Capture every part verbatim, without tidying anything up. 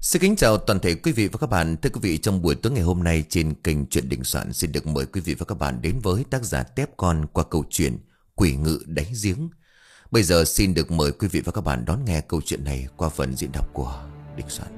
Xin kính chào toàn thể quý vị và các bạn. Thưa quý vị, trong buổi tối ngày hôm nay trên kênh Chuyện Đình Soạn xin được mời quý vị và các bạn đến với tác giả Tép Con qua câu chuyện Quỷ Ngự Đáy Giếng. Bây giờ xin được mời quý vị và các bạn đón nghe câu chuyện này qua phần diễn đọc của Đình Soạn.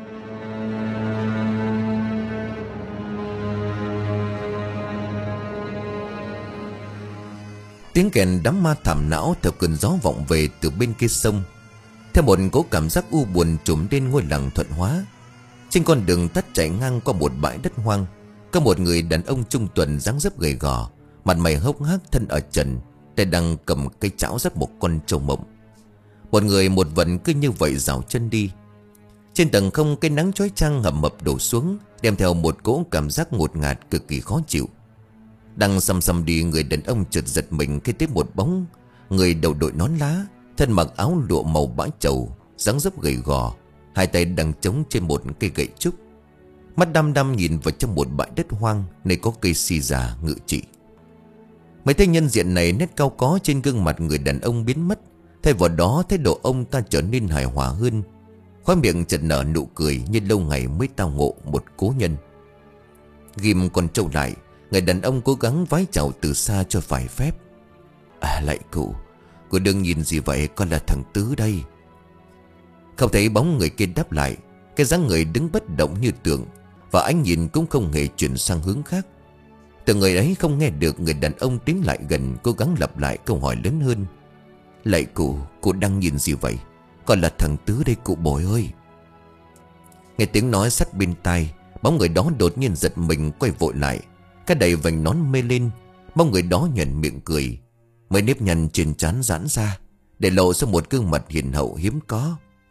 Tiếng kèn đám ma thảm não theo cơn gió vọng về từ bên kia sông. Theo một cỗ cảm giác u buồn trùm lên ngôi làng Thuận Hóa. Trên con đường tắt chạy ngang qua một bãi đất hoang, có một người đàn ông trung tuần dáng dấp gầy gò, mặt mày hốc hác, thân ở trần, tay đang cầm cây chảo dắt một con trâu mộng. Một người một vật cứ như vậy dạo chân đi. Trên tầng không, cái nắng chói chang hầm hập đổ xuống, đem theo một cỗ cảm giác ngột ngạt cực kỳ khó chịu. Đang xăm xăm đi, người đàn ông chợt giật mình khi thấy một bóng người đầu đội nón lá, thân mặc áo lụa màu bãi trầu, dáng dấp gầy gò, hai tay đang chống trên một cây gậy trúc, mắt đăm đăm nhìn vào trong một bãi đất hoang nơi có cây xì già ngự trị. Mấy thấy nhân diện này, nét cau có trên gương mặt người đàn ông biến mất, thay vào đó thái độ ông ta trở nên hài hòa hơn, khóe miệng chợt nở nụ cười như lâu ngày mới tao ngộ một cố nhân. Ghim con trâu lại, người đàn ông cố gắng vái chào từ xa cho phải phép. À, lạy cụ, cô đừng nhìn gì vậy, con là thằng Tứ đây. Không thấy bóng người kia đáp lại, cái dáng người đứng bất động như tượng, và ánh nhìn cũng không hề chuyển sang hướng khác. Từ người ấy không nghe được, người đàn ông tiến lại gần, cố gắng lặp lại câu hỏi lớn hơn. Lạy cụ, cụ đang nhìn gì vậy? Con là thằng Tứ đây cụ bồi ơi. Nghe tiếng nói sát bên tai, bóng người đó đột nhiên giật mình quay vội lại, cái đầy vành nón mê lên. Bóng người đó nhoẻn miệng cười, mấy nếp nhăn trên trán giãn ra, để lộ ra một gương mặt hiền hậu hiếm có.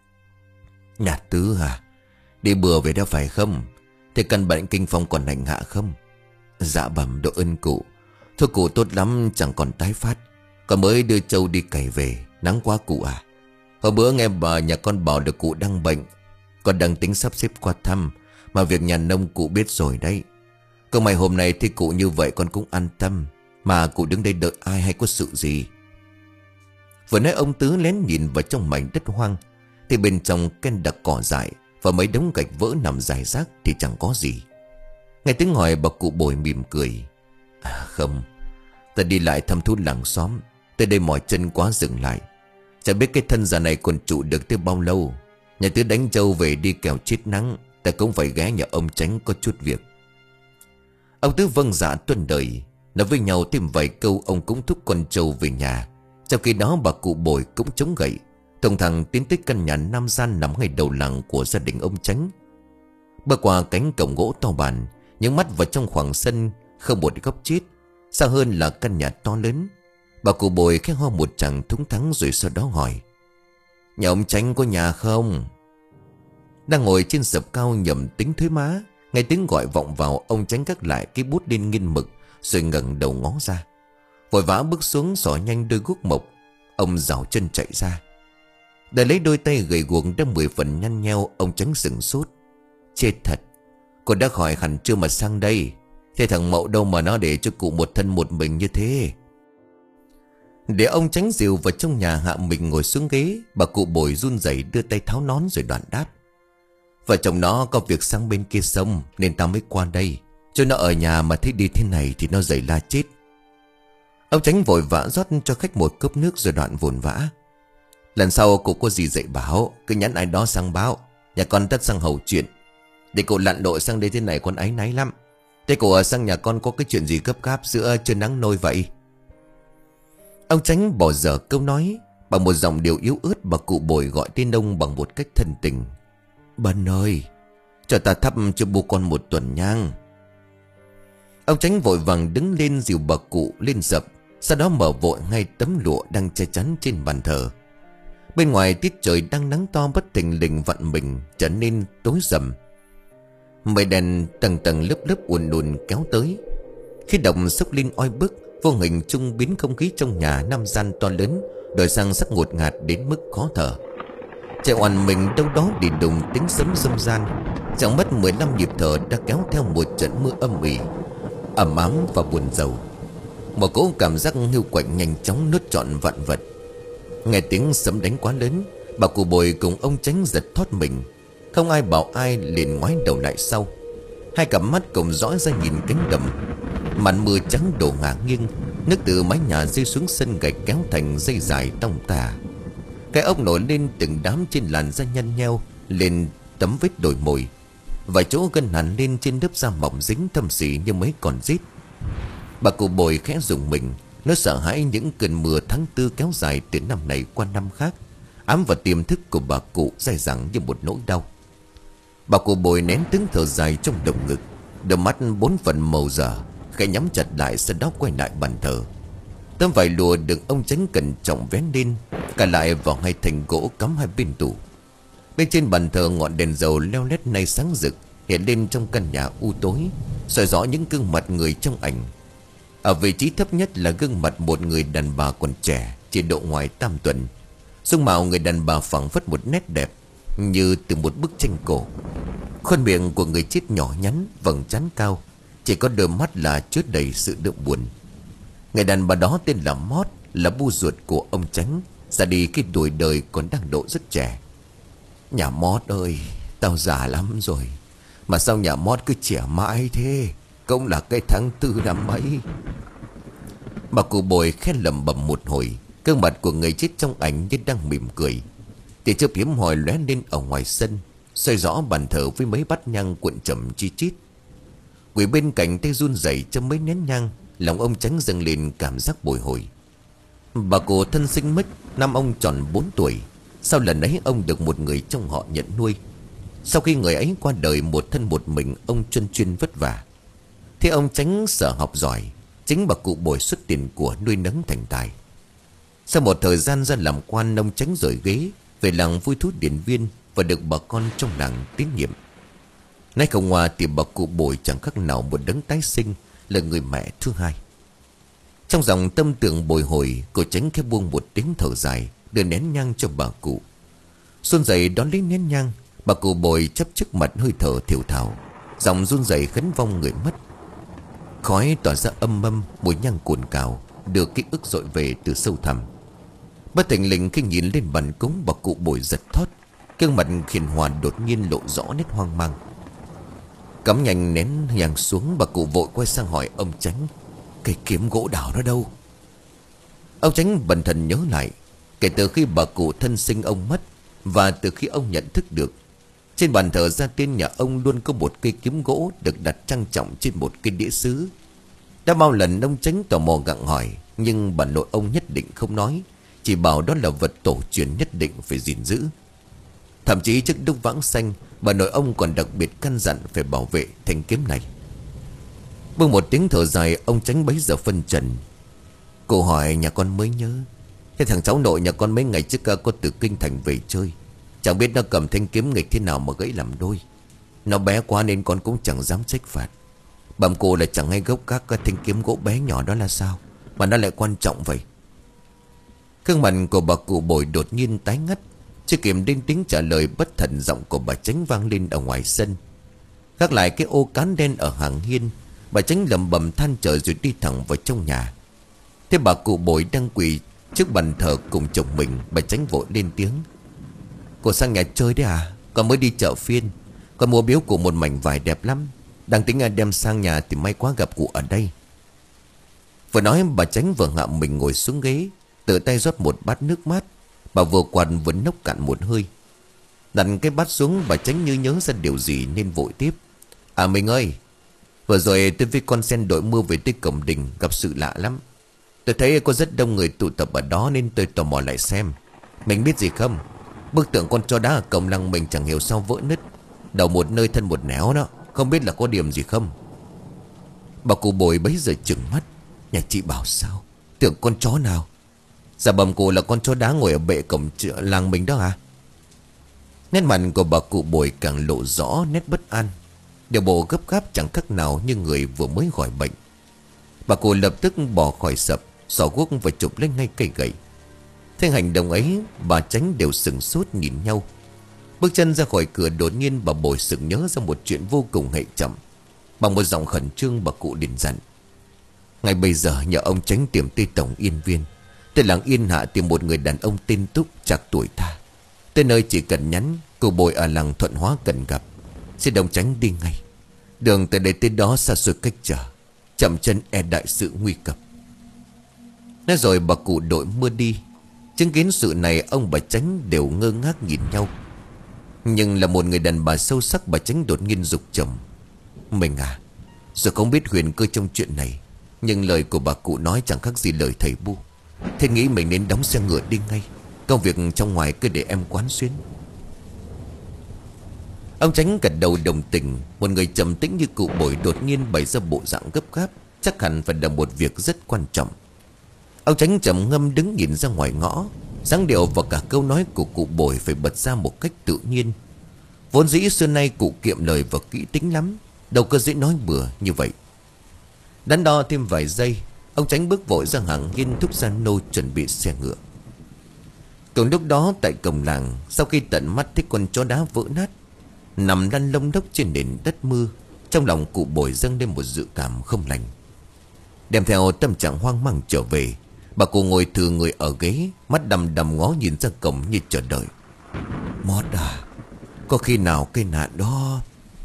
Nhà Tứ à, đi bừa về đó phải không? Thế căn bệnh kinh phong còn hành hạ không? Dạ bẩm độ ơn cụ. Thôi cụ tốt lắm, chẳng còn tái phát. Con mới đưa trâu đi cày về, nắng quá cụ à. Hôm bữa nghe bà nhà con bảo được cụ đang bệnh, con đang tính sắp xếp qua thăm, mà việc nhà nông cụ biết rồi đấy. Cơ may hôm nay thì cụ như vậy con cũng an tâm, mà cụ đứng đây đợi ai hay có sự gì? Vừa nói ông Tứ lén nhìn vào trong mảnh đất hoang, thì bên trong ken đặc cỏ dại và mấy đống gạch vỡ nằm rải rác thì chẳng có gì. Nghe tiếng hỏi, bà cụ bồi mỉm cười. À không, ta đi lại thăm thú làng xóm, tới đây mỏi chân quá dừng lại. Chẳng biết cái thân già này còn trụ được tới bao lâu. Nhà Tứ đánh trâu về đi kẻo chết nắng, ta cũng phải ghé nhà ông Tránh có chút việc. Ông Tứ vâng dạ tuân đời. Nói với nhau thêm vài câu, ông cũng thúc con trâu về nhà. Trong khi đó bà cụ bồi cũng chống gậy, thông thẳng tiến tới căn nhà nam gian nằm ngay đầu làng của gia đình ông Tránh. Bước qua cánh cổng gỗ to bản, nhướng mắt vào trong khoảng sân không một góc chết, xa hơn là căn nhà to lớn. Bà cụ bồi khẽ ho một tràng thúng thắng, rồi sau đó hỏi: Nhà ông Tránh có nhà không? Đang ngồi trên sập cao nhậm tính thuế má, nghe tiếng gọi vọng vào, ông Tránh gác lại cái bút lên nghiên mực, rồi ngẩng đầu ngó ra, vội vã bước xuống xỏ nhanh đôi guốc mộc. Ông rảo chân chạy ra, để lấy đôi tay gầy guộc đang mười phần nhăn nheo. Ông Tránh sững sốt. Chết thật, cô đã khỏi hẳn chưa mà sang đây? Thế thằng Mậu đâu mà nó để cho cụ một thân một mình như thế? Để ông Tránh dìu vào trong nhà, hạ mình ngồi xuống ghế. Bà cụ bồi run rẩy đưa tay tháo nón rồi đoạn đáp: Vợ chồng nó có việc sang bên kia sông, nên tao mới qua đây. Cho nó ở nhà mà thấy đi thế này thì nó dậy la chết. Ông Tránh vội vã rót cho khách một cốc nước rồi đoạn vồn vã: Lần sau cụ có gì dạy bảo, cứ nhắn ai đó sang báo. Nhà con tất sang hầu chuyện. Để cụ lặn lội sang đây thế này con áy náy lắm. Thế cụ ở sang nhà con có cái chuyện gì gấp gáp giữa trưa nắng nôi vậy? Ông Tránh bỏ dở câu nói. Bằng một giọng điệu yếu ớt, bà cụ bồi gọi tên ông bằng một cách thân tình: Bân ơi, cho ta thắp cho bố con một tuần nhang. Ông Tránh vội vàng đứng lên dìu bà cụ lên sập, sau đó mở vội ngay tấm lụa đang che chắn trên bàn thờ. Bên ngoài tiết trời đang nắng to bất thình lình vặn mình trở nên tối rầm. Mây đèn tầng tầng lớp lớp ùn ùn kéo tới. Khi đồng sốc lên oi bức, vô hình trung biến không khí trong nhà nam gian to lớn đổi sang sắc ngột ngạt đến mức khó thở. Chạy oằn mình đâu đó đi đùng tiếng sấm râm ran. Chẳng mất mười lăm nhịp thở đã kéo theo một trận mưa âm ỉ, ẩm ám và buồn rầu. Một cỗ cảm giác hiu quạnh nhanh chóng nuốt trọn vạn vật. Nghe tiếng sấm đánh quá lớn, bà cụ bồi cùng ông Tránh giật thót mình. Không ai bảo ai, liền ngoái đầu lại sau. Hai cặp mắt cùng dõi ra nhìn cánh đồng. Màn mưa trắng đổ ngả nghiêng, nước từ mái nhà rơi xuống sân gạch kéo thành dây dài tông tà. Cái ốc nổi lên từng đám trên làn da nhăn nheo lên tấm vết đồi mồi. Vài chỗ gân hẳn lên trên lớp da mỏng dính thâm xỉ như mấy con rít. Bà cụ Bồi khẽ rùng mình. Nó sợ hãi những cơn mưa tháng tư kéo dài từ năm này qua năm khác, ám vào tiềm thức của bà cụ dai dẳng như một nỗi đau. Bà cụ Bồi nén tiếng thở dài trong lồng ngực, đôi mắt bốn phần màu dở, khẽ nhắm chặt lại, sau đó quay lại bàn thờ. Tấm vải lụa được ông Chánh cẩn trọng vén lên, cả lại vào hai thành gỗ cắm hai bên tủ. Bên trên bàn thờ ngọn đèn dầu leo lét nay sáng rực hiện lên trong căn nhà u tối, soi rõ những gương mặt người trong ảnh. Ở vị trí thấp nhất là gương mặt một người đàn bà còn trẻ, chỉ độ ngoài tam tuần. Dung mạo người đàn bà phảng phất một nét đẹp như từ một bức tranh cổ. Khuôn miệng của người chết nhỏ nhắn, vầng trán cao, chỉ có đôi mắt là chứa đầy sự đượm buồn. Người đàn bà đó tên là Mót, là bu ruột của ông Chánh, ra đi khi tuổi đời còn đang độ rất trẻ. Nhà Mót ơi, tao già lắm rồi, mà sao nhà Mót cứ trẻ mãi thế? Cũng là cái tháng tư năm ấy. Bà cụ Bồi khen lẩm bẩm một hồi. Gương mặt của người chết trong ảnh như đang mỉm cười. Tia chớp hiếm hoi lóe lên ở ngoài sân, soi rõ bàn thờ với mấy bát nhang cuộn chậm chi chít. Quỷ bên cạnh tay run rẩy trong mấy nén nhang, lòng ông Chánh dâng lên cảm giác bồi hồi. Bà cụ thân sinh mất năm ông tròn bốn tuổi. Sau lần ấy ông được một người trong họ nhận nuôi. Sau khi người ấy qua đời một thân một mình, ông chuyên chuyên vất vả. Thế ông Chánh sở học giỏi, chính bà cụ Bồi xuất tiền của nuôi nấng thành tài. Sau một thời gian ra làm quan, ông Chánh rời ghế về làng vui thú Điện Viên và được bà con trong làng tín nhiệm. Nay không qua thì bà cụ Bồi chẳng khác nào một đấng tái sinh, là người mẹ thứ hai. Trong dòng tâm tưởng bồi hồi, cô Chánh khẽ buông một tiếng thở dài, đưa nén nhang cho bà cụ. Xuân dậy đón lấy nén nhang, bà cụ Bồi chắp trước mặt hơi thở thiểu thảo, giọng run rẩy khấn vong người mất. Khói tỏa ra âm mâm, mùi nhang cuồn cào, đưa ký ức dội về từ sâu thẳm. Bất thình lình khi nhìn lên bàn cúng, bà cụ Bồi giật thót, gương mặt khiển hòa đột nhiên lộ rõ nét hoang mang. Cắm nhanh nén nhang xuống, bà cụ vội quay sang hỏi ông Chánh: "Cây kiếm gỗ đào đó đâu?" Ông Chánh bần thần nhớ lại, kể từ khi bà cụ thân sinh ông mất, và từ khi ông nhận thức được, trên bàn thờ gia tiên nhà ông luôn có một cây kiếm gỗ được đặt trang trọng trên một cây đĩa sứ. Đã bao lần ông Chánh tò mò gặng hỏi, nhưng bà nội ông nhất định không nói, chỉ bảo đó là vật tổ truyền nhất định phải gìn giữ. Thậm chí trước lúc vãng sanh, bà nội ông còn đặc biệt căn dặn phải bảo vệ thanh kiếm này. Buông một tiếng thở dài, ông Chánh bấy giờ phân trần. Cô hỏi nhà con mới nhớ, thế thằng cháu nội nhà con mấy ngày trước có từ kinh thành về chơi, chẳng biết nó cầm thanh kiếm nghịch thế nào mà gãy làm đôi. Nó bé quá nên con cũng chẳng dám trách phạt. Bẩm cô là chẳng hay gốc các cái thanh kiếm gỗ bé nhỏ đó là sao mà nó lại quan trọng vậy? Gương mặt của bà cụ Bồi đột nhiên tái ngắt. Chưa kịp đến tiếng trả lời, bất thần giọng của bà Chánh vang lên ở ngoài sân. Gác lại cái ô cán đen ở hàng hiên, bà Chánh lẩm bẩm than trời rồi đi thẳng vào trong nhà. Thế bà cụ Bồi đang quỳ trước bàn thờ cùng chồng mình, bà Chánh vội lên tiếng: "Cô sang nhà chơi đấy à? Con mới đi chợ phiên, con mua biếu cụ một mảnh vải đẹp lắm, đang tính đem sang nhà thì may quá gặp cụ ở đây." Vừa nói bà Chánh vừa ngạo mình ngồi xuống ghế, tự tay rót một bát nước mát. Bà vừa quạt vừa nốc cạn một hơi. Đặt cái bát xuống, bà Chánh như nhớ ra điều gì nên vội tiếp: "À mình ơi, vừa rồi tôi với con sen đội mưa về tới cổng đình, gặp sự lạ lắm. Tôi thấy có rất đông người tụ tập ở đó nên tôi tò mò lại xem. Mình biết gì không? Bức tượng con chó đá ở cổng lăng mình chẳng hiểu sao vỡ nứt, đầu một nơi thân một nẻo đó, không biết là có điểm gì không?" Bà cụ Bồi bấy giờ trừng mắt: "Nhà chị bảo sao? Tượng con chó nào?" "Dạ bẩm cụ là con chó đá ngồi ở bệ cổng chợ làng mình đó à?" Nét mặt của bà cụ Bồi càng lộ rõ nét bất an. Điều bộ gấp gáp chẳng khác nào như người vừa mới khỏi bệnh. Bà cụ lập tức bỏ khỏi sập, xỏ guốc và chụp lên ngay cây gậy. Thế hành động ấy, bà Chánh đều sừng sốt nhìn nhau. Bước chân ra khỏi cửa, đột nhiên bà Bồi sực nhớ ra một chuyện vô cùng hệ trọng. Bằng một giọng khẩn trương, bà cụ liền dặn: "Ngay bây giờ nhờ ông Chánh tìm tới tổng yên viên, tới làng Yên Hạ tìm một người đàn ông tên Túc, trạc tuổi ta. Tới nơi chỉ cần nhắn Cụ Bồi ở làng Thuận Hóa cần gặp, xin đồng tránh đi ngay. Đường từ đây tới đó xa xôi cách trở, chậm chân e đại sự nguy cấp. Nói rồi bà cụ đội mưa đi. Chứng kiến sự này ông bà Chánh đều ngơ ngác nhìn nhau. Nhưng là một người đàn bà sâu sắc, bà Chánh đột nhiên giục chồng: Mình à, dù không biết huyền cơ trong chuyện này, nhưng lời của bà cụ nói chẳng khác gì lời thầy bu. Thế nghĩ mình nên đóng xe ngựa đi ngay, công việc trong ngoài cứ để em quán xuyến. Ông Chánh gật đầu đồng tình. Một người trầm tĩnh như cụ Bồi đột nhiên bày ra bộ dạng gấp gáp, chắc hẳn phải là một việc rất quan trọng. Ông Chánh trầm ngâm đứng nhìn ra ngoài ngõ. Dáng điệu và cả câu nói của cụ Bồi phải bật ra một cách tự nhiên. Vốn dĩ xưa nay cụ kiệm lời và kỹ tính lắm, đâu có dễ nói bừa như vậy. Đắn đo thêm vài giây, ông Chánh bước vội ra hàng hiên thúc gia nô chuẩn bị xe ngựa. Cùng lúc đó tại cổng làng, sau khi tận mắt thấy con chó đá vỡ nát nằm lăn lông đốc trên nền đất mưa, trong lòng cụ Bồi dâng lên một dự cảm không lành. Đem theo tâm trạng hoang mang trở về, bà cụ ngồi thừa người ở ghế, mắt đăm đăm ngó nhìn ra cổng như chờ đợi. Mót à, có khi nào cái nạn đó...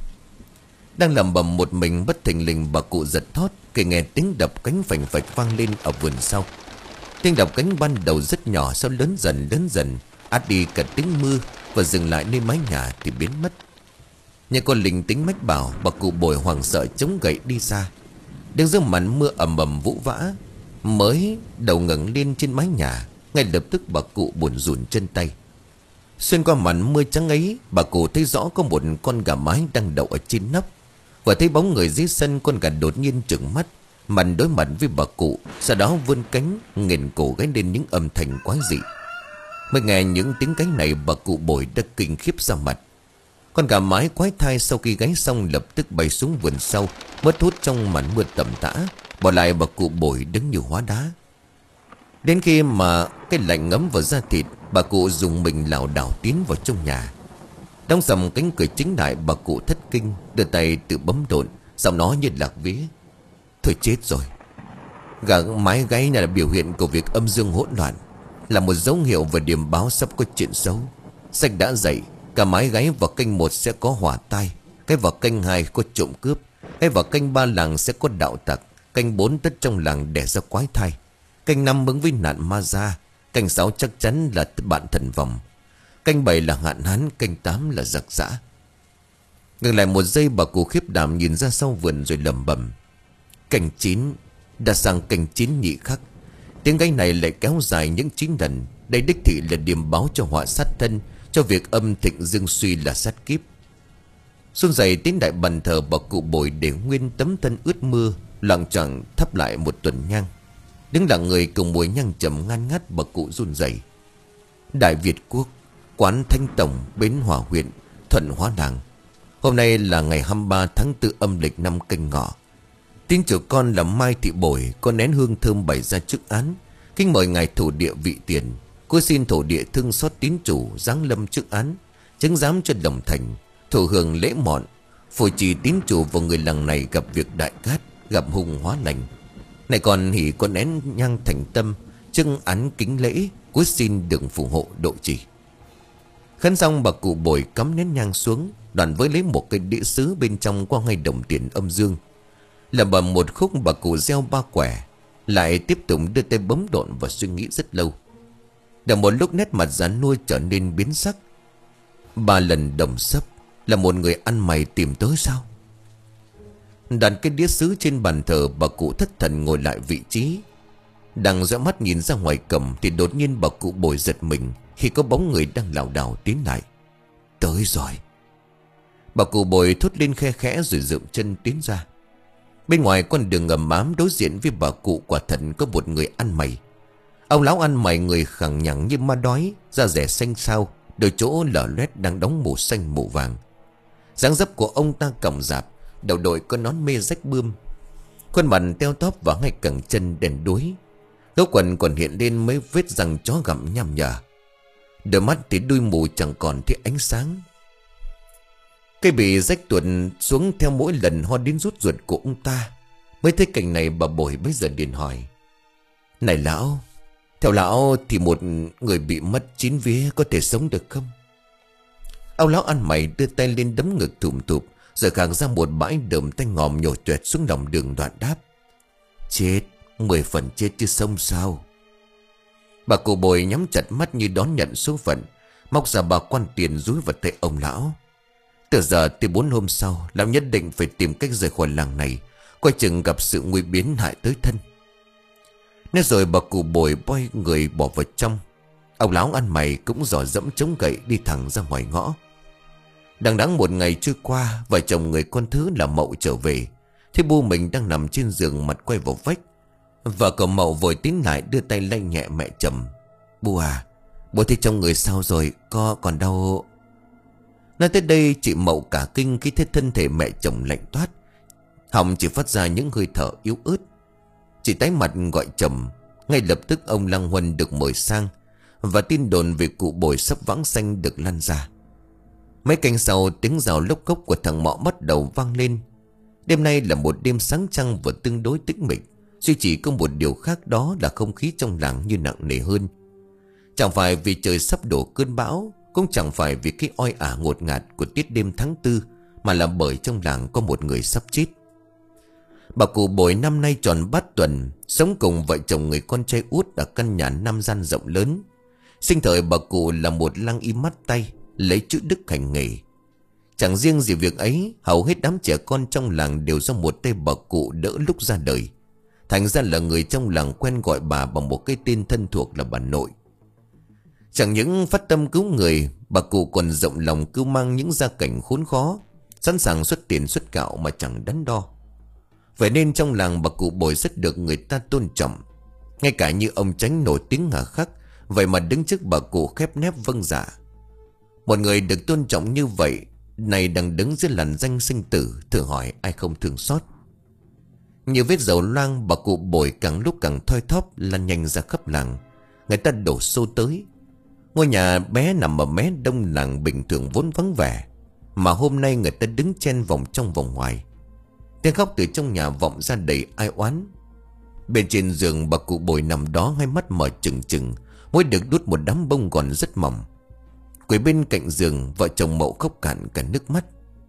Đang lẩm bẩm một mình, bất thình lình bà cụ giật thót khi nghe tiếng đập cánh phành phạch vang lên ở vườn sau. Tiếng đập cánh ban đầu rất nhỏ, sau lớn dần lớn dần át đi cả tiếng mưa và dừng lại nơi mái nhà thì biến mất. Nhà con linh tính mách bảo, bà cụ Bồi hoảng sợ chống gậy đi xa. Đứng giữa màn mưa ầm ầm vũ vã, mới đầu ngẩng lên trên mái nhà, ngay lập tức bà cụ buồn rùn chân tay. Xuyên qua màn mưa trắng ấy, bà cụ thấy rõ có một con gà mái đang đậu ở trên nóc. Vừa thấy bóng người dưới sân, con gà đột nhiên trừng mắt, mặt đối mặt với bà cụ, sau đó vươn cánh nghển cổ gáy lên những âm thanh quái dị. Mới nghe những tiếng gáy này, bà cụ Bồi đã kinh khiếp ra mặt. Con gà mái quái thai sau khi gáy xong lập tức bay xuống vườn sau, mất hút trong màn mưa tầm tã, bỏ lại bà cụ Bồi đứng như hóa đá. Đến khi mà cái lạnh ngấm vào da thịt, bà cụ dùng mình lảo đảo tiến vào trong nhà. Đóng sầm cánh cửa chính lại, bà cụ thất kinh, đưa tay tự bấm độn, giọng nói như lạc vía: Thôi chết rồi. Gà mái gáy này là biểu hiện của việc âm dương hỗn loạn, là một dấu hiệu và điểm báo sắp có chuyện xấu. Sách đã dạy, cả mái gáy vào canh một sẽ có hỏa tai, cái vào canh hai có trộm cướp, cái vào canh ba làng sẽ có đạo tặc, canh bốn tất trong làng đẻ ra quái thai, canh năm ứng với nạn ma gia, canh sáu chắc chắn là bạn thần vòng, canh bảy là hạn hán, canh tám là giặc giã. Ngừng lại một giây, bà cụ khiếp đảm nhìn ra sau vườn rồi lẩm bẩm: Canh chín đã sang canh chín nhị khắc. Tiếng gáy này lại kéo dài những chín lần. Đây đích thị là điểm báo cho họa sát thân, cho việc âm thịnh dương suy là sát kiếp. Xuân dậy tiến đại bàn thờ, bà cụ Bồi để nguyên tấm thân ướt mưa, lặng choạng thắp lại một tuần nhang. Đứng lặng người cùng mùi nhang trầm ngan ngắt, bà cụ run rẩy. Đại Việt Quốc, quán Thanh Tổng, Bến Hòa huyện, Thuận Hóa làng. Hôm nay là ngày hai mươi ba tháng tư âm lịch năm Canh Ngọ. Tin chủ con là Mai Thị Bồi có nén hương thơm bày ra chức án, kính mời ngài thổ địa vị tiền, cô xin thổ địa thương xót tín chủ giáng lâm chức án, chứng giám cho đồng thành, thụ hưởng lễ mọn, phù trì tín chủ và người làng này gặp việc đại cát, gặp hùng hóa lành. Này còn hỉ con nén nhang thành tâm, trưng án kính lễ, cuối xin đừng phù hộ độ trì. Khấn xong, bà cụ Bồi cắm nén nhang xuống, đoàn với lấy một cái đĩa sứ bên trong có hai đồng tiền âm dương. Lẩm bẩm một khúc, bà cụ gieo ba quẻ, lại tiếp tục đưa tay bấm độn và suy nghĩ rất lâu. Đã một lúc nét mặt già nua trở nên biến sắc. Ba lần đồng sấp, là một người ăn mày tìm tới sao? Đặt cái đĩa sứ trên bàn thờ, bà cụ thất thần ngồi lại vị trí. Đang dõi mắt nhìn ra ngoài cổng thì đột nhiên bà cụ Bồi giật mình khi có bóng người đang lảo đảo tiến lại. Tới rồi. Bà cụ Bồi thốt lên khe khẽ rồi dượm chân tiến ra. Bên ngoài con đường ngầm ám đối diện với bà cụ quả thật có một người ăn mày. Ông lão ăn mày, người khẳng nhẳng như ma đói, da rẻ xanh xao, đôi chỗ lở loét đang đóng màu xanh màu vàng. Dáng dấp của ông ta còng rạp, đầu đội có nón mê rách bươm, khuôn mặt teo tóp và ngay cẳng chân đèn đuối. Gấu quần còn hiện lên mấy vết răng chó gặm nham nhở. Đôi mắt thì đuôi mù chẳng còn thấy ánh sáng. Cây bị rách tuột xuống theo mỗi lần ho đến rút ruột của ông ta. Mới thấy cảnh này, bà Bồi bây giờ liền hỏi: Này lão, theo lão thì một người bị mất chín vía có thể sống được không? Ông lão ăn mày đưa tay lên đấm ngực thùm thụp, rồi khạc ra một bãi đờm tay ngòm nhổ tuệt xuống lòng đường đoạn đáp. Chết, mười phần chết chứ sống sao. Bà cụ Bồi nhắm chặt mắt như đón nhận số phận, móc ra bà quan tiền dúi vào tay ông lão. Từ giờ tới bốn hôm sau, lão nhất định phải tìm cách rời khỏi làng này, coi chừng gặp sự nguy biến hại tới thân. Nên rồi bà cụ Bồi boi người bỏ vào trong. Ông lão ăn mày cũng dò dẫm chống gậy đi thẳng ra ngoài ngõ. Đằng đẵng một ngày trôi qua, vợ chồng người con thứ là Mậu trở về, thấy bu mình đang nằm trên giường mặt quay vào vách. Vợ cậu Mậu vội tiến lại đưa tay lay nhẹ mẹ chồng. Bu à, bố thấy trong người sao rồi, có còn đau? Nói tới đây chị Mậu cả kinh khi thấy thân thể mẹ chồng lạnh toát, họng chỉ phát ra những hơi thở yếu ớt. Chị tái mặt gọi chồng. Ngay lập tức ông Lăng Huân được mời sang, và tin đồn về cụ Bồi sắp vãng sanh được lan ra. Mấy canh sau, tiếng rào lốc cốc của thằng Mọ bắt đầu vang lên. Đêm nay là một đêm sáng trăng và tương đối tĩnh mịch, duy chỉ có một điều khác, đó là không khí trong làng như nặng nề hơn. Chẳng phải vì trời sắp đổ cơn bão, cũng chẳng phải vì cái oi ả ngột ngạt của tiết đêm tháng tư, mà là bởi trong làng có một người sắp chết. Bà cụ Bồi năm nay tròn bát tuần, sống cùng vợ chồng người con trai út ở căn nhà năm gian rộng lớn. Sinh thời bà cụ là một lăng y mắt tay, lấy chữ đức hành nghề. Chẳng riêng gì việc ấy, hầu hết đám trẻ con trong làng đều do một tay bà cụ đỡ lúc ra đời. Thành ra là người trong làng quen gọi bà bằng một cái tên thân thuộc là bà nội. Chẳng những phát tâm cứu người, bà cụ còn rộng lòng cứu mang những gia cảnh khốn khó, sẵn sàng xuất tiền xuất gạo mà chẳng đắn đo. Vậy nên trong làng bà cụ Bồi rất được người ta tôn trọng. Ngay cả như ông Chánh nổi tiếng hà khắc, vậy mà đứng trước bà cụ khép nép vâng dạ. Một người được tôn trọng như vậy, này đang đứng dưới làn danh sinh tử, thử hỏi ai không thương xót. Như vết dầu loang, bà cụ Bồi càng lúc càng thoi thóp lan nhanh ra khắp làng. Người ta đổ xô tới. Ngôi nhà bé nằm ở mé đông làng bình thường vốn vắng vẻ, mà hôm nay người ta đứng chen vòng trong vòng ngoài. Tiếng khóc từ trong nhà vọng ra đầy ai oán. Bên trên giường bà cụ Bồi nằm đó, hai mắt mở trừng trừng, môi được đút một đám bông gòn rất mỏng. Quỳ bên cạnh giường, vợ chồng Mậu khóc cạn cả nước mắt.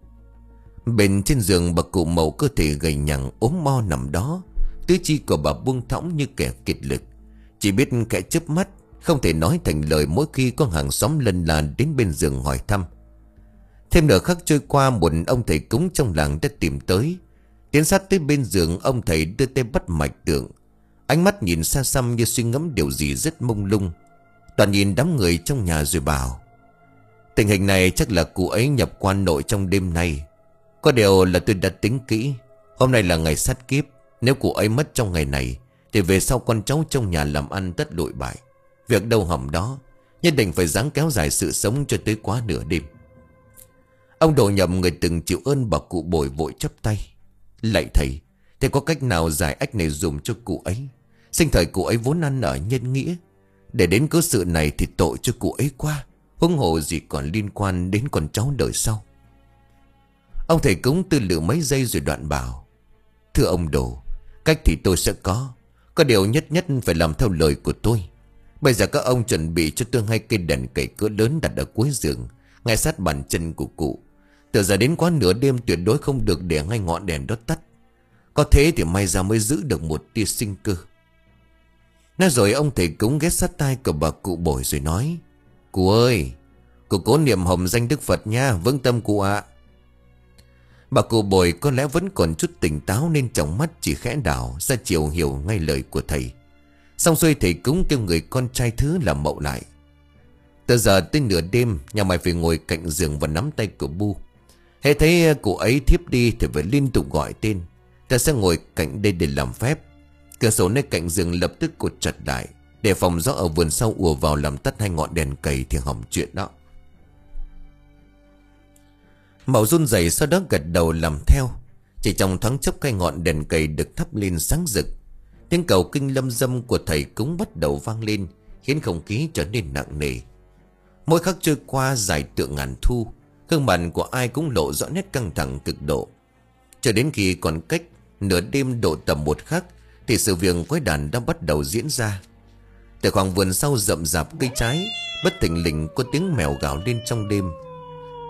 Bên trên giường bà cụ Mậu cơ thể gầy nhằng ốm mo nằm đó, tứ chi của bà buông thõng như kẻ kiệt lực, chỉ biết kẻ chớp mắt, không thể nói thành lời mỗi khi có hàng xóm lân la đến bên giường hỏi thăm. Thêm nửa khắc trôi qua, một ông thầy cúng trong làng đã tìm tới. Tiến sát tới bên giường, ông thầy đưa tay bắt mạch tượng, ánh mắt nhìn xa xăm như suy ngẫm điều gì rất mông lung. Toàn nhìn đám người trong nhà rồi bảo: tình hình này chắc là cụ ấy nhập quan nội trong đêm nay. Có điều là tôi đã tính kỹ, hôm nay là ngày sát kiếp. Nếu cụ ấy mất trong ngày này thì về sau con cháu trong nhà làm ăn tất lụi bại. Việc đâu hỏng đó, nhất định phải ráng kéo dài sự sống cho tới quá nửa đêm. Ông Đồ Nhậm, người từng chịu ơn bà cụ Bồi, vội chắp tay: lạy thầy, thầy có cách nào giải ách này dùng cho cụ ấy? Sinh thời cụ ấy vốn ăn ở nhân nghĩa, để đến cớ sự này thì tội cho cụ ấy quá, huống hồ gì còn liên quan đến con cháu đời sau. Ông thầy cúng tư lự mấy giây rồi đoạn bảo: thưa ông Đồ, cách thì tôi sẽ có, có điều nhất nhất phải làm theo lời của tôi. Bây giờ các ông chuẩn bị cho tôi hai cây đèn cầy cỡ lớn đặt ở cuối giường, ngay sát bàn chân của cụ. Từ giờ đến quá nửa đêm tuyệt đối không được để ngay ngọn đèn đó tắt. Có thế thì may ra mới giữ được một tia sinh cơ. Nói rồi ông thầy cúng ghé sát tai của bà cụ Bồi rồi nói: cụ ơi, cụ cố niệm hồng danh Đức Phật nha, vững tâm cụ ạ. Bà cụ Bồi có lẽ vẫn còn chút tỉnh táo nên trong mắt chỉ khẽ đảo ra chiều hiểu ngay lời của thầy. Xong xuôi thầy cúng kêu người con trai thứ làm Mậu lại: từ giờ tới nửa đêm, nhà mày phải ngồi cạnh giường và nắm tay của Bu. Hễ thấy cụ ấy thiếp đi thì phải liên tục gọi tên. Ta sẽ ngồi cạnh đây để làm phép. Cửa sổ nơi cạnh giường lập tức cột chặt lại, để phòng gió ở vườn sau ùa vào làm tắt hai ngọn đèn cầy thì hỏng chuyện đó. Mậu run rẩy, sau đó gật đầu làm theo. Chỉ trong thoáng chốc, hai ngọn đèn cầy được thắp lên sáng rực. Tiếng cầu kinh lâm dâm của thầy cúng bắt đầu vang lên, khiến không khí trở nên nặng nề. Mỗi khắc trôi qua dài tượng ngàn thu, gương mặt của ai cũng lộ rõ nét căng thẳng cực độ. Cho đến khi còn cách nửa đêm độ tầm một khắc thì sự việc quái đản đã bắt đầu diễn ra. Từ khoảng vườn sau rậm rạp cây trái, bất thình lình có tiếng mèo gào lên trong đêm.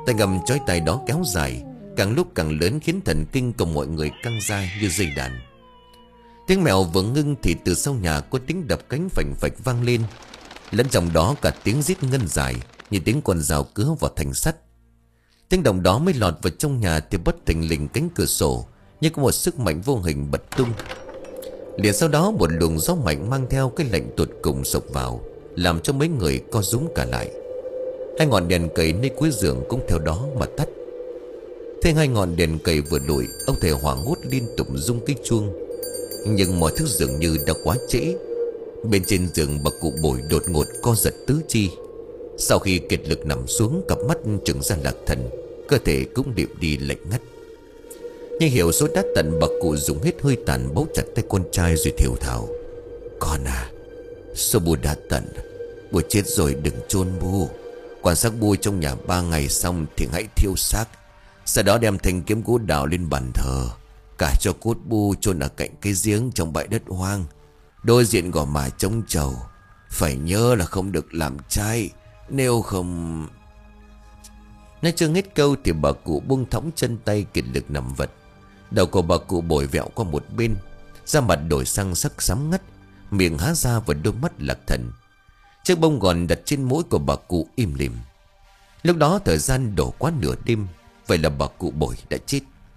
Tay ngầm chói tai đó kéo dài, càng lúc càng lớn khiến thần kinh của mọi người căng ra như dây đàn. Tiếng mèo vừa ngưng thì từ sau nhà có tiếng đập cánh phành phạch vang lên, lẫn trong đó cả tiếng rít ngân dài như tiếng con rào cứa vào thành sắt. Tiếng động đó mới lọt vào trong nhà thì bất thình lình cánh cửa sổ như có một sức mạnh vô hình bật tung. Liền sau đó một luồng gió mạnh mang theo cái lạnh tột cùng sộc vào, làm cho mấy người co rúm cả lại. Hai ngọn đèn cầy nơi cuối giường cũng theo đó mà tắt. Thế hai ngọn đèn cầy vừa lụi, ông thầy hoảng hốt liên tục rung cái chuông. Nhưng mọi thứ dường như đã quá trễ. Bên trên giường bà cụ Bồi đột ngột co giật tứ chi. Sau khi kiệt lực nằm xuống, cặp mắt trừng ra lạc thần, cơ thể cũng điệu đi lạnh ngắt. Nhưng hiểu số đã tận, bà cụ dùng hết hơi tàn bấu chặt tay con trai rồi thều thào: "Con à, số bù đã tận, bù chết rồi đừng chôn bù. Quan xác bù trong nhà ba ngày xong thì hãy thiêu xác. Sau đó đem thanh kiếm gỗ đào lên bàn thờ, cả cho cốt bù chôn ở cạnh cái giếng trong bãi đất hoang, đối diện gò mả trống trầu. Phải nhớ là không được làm trai, nếu không..." Nói chưa hết câu thì bà cụ buông thõng chân tay kiệt lực nằm vật. Đầu của bà cụ Bồi vẹo qua một bên, da mặt đổi sang sắc xám ngắt, miệng há ra và đôi mắt lạc thần. Chiếc bông gòn đặt trên mũi của bà cụ im lìm. Lúc đó thời gian đổ quá nửa đêm. Vậy là bà cụ Bồi đã chết.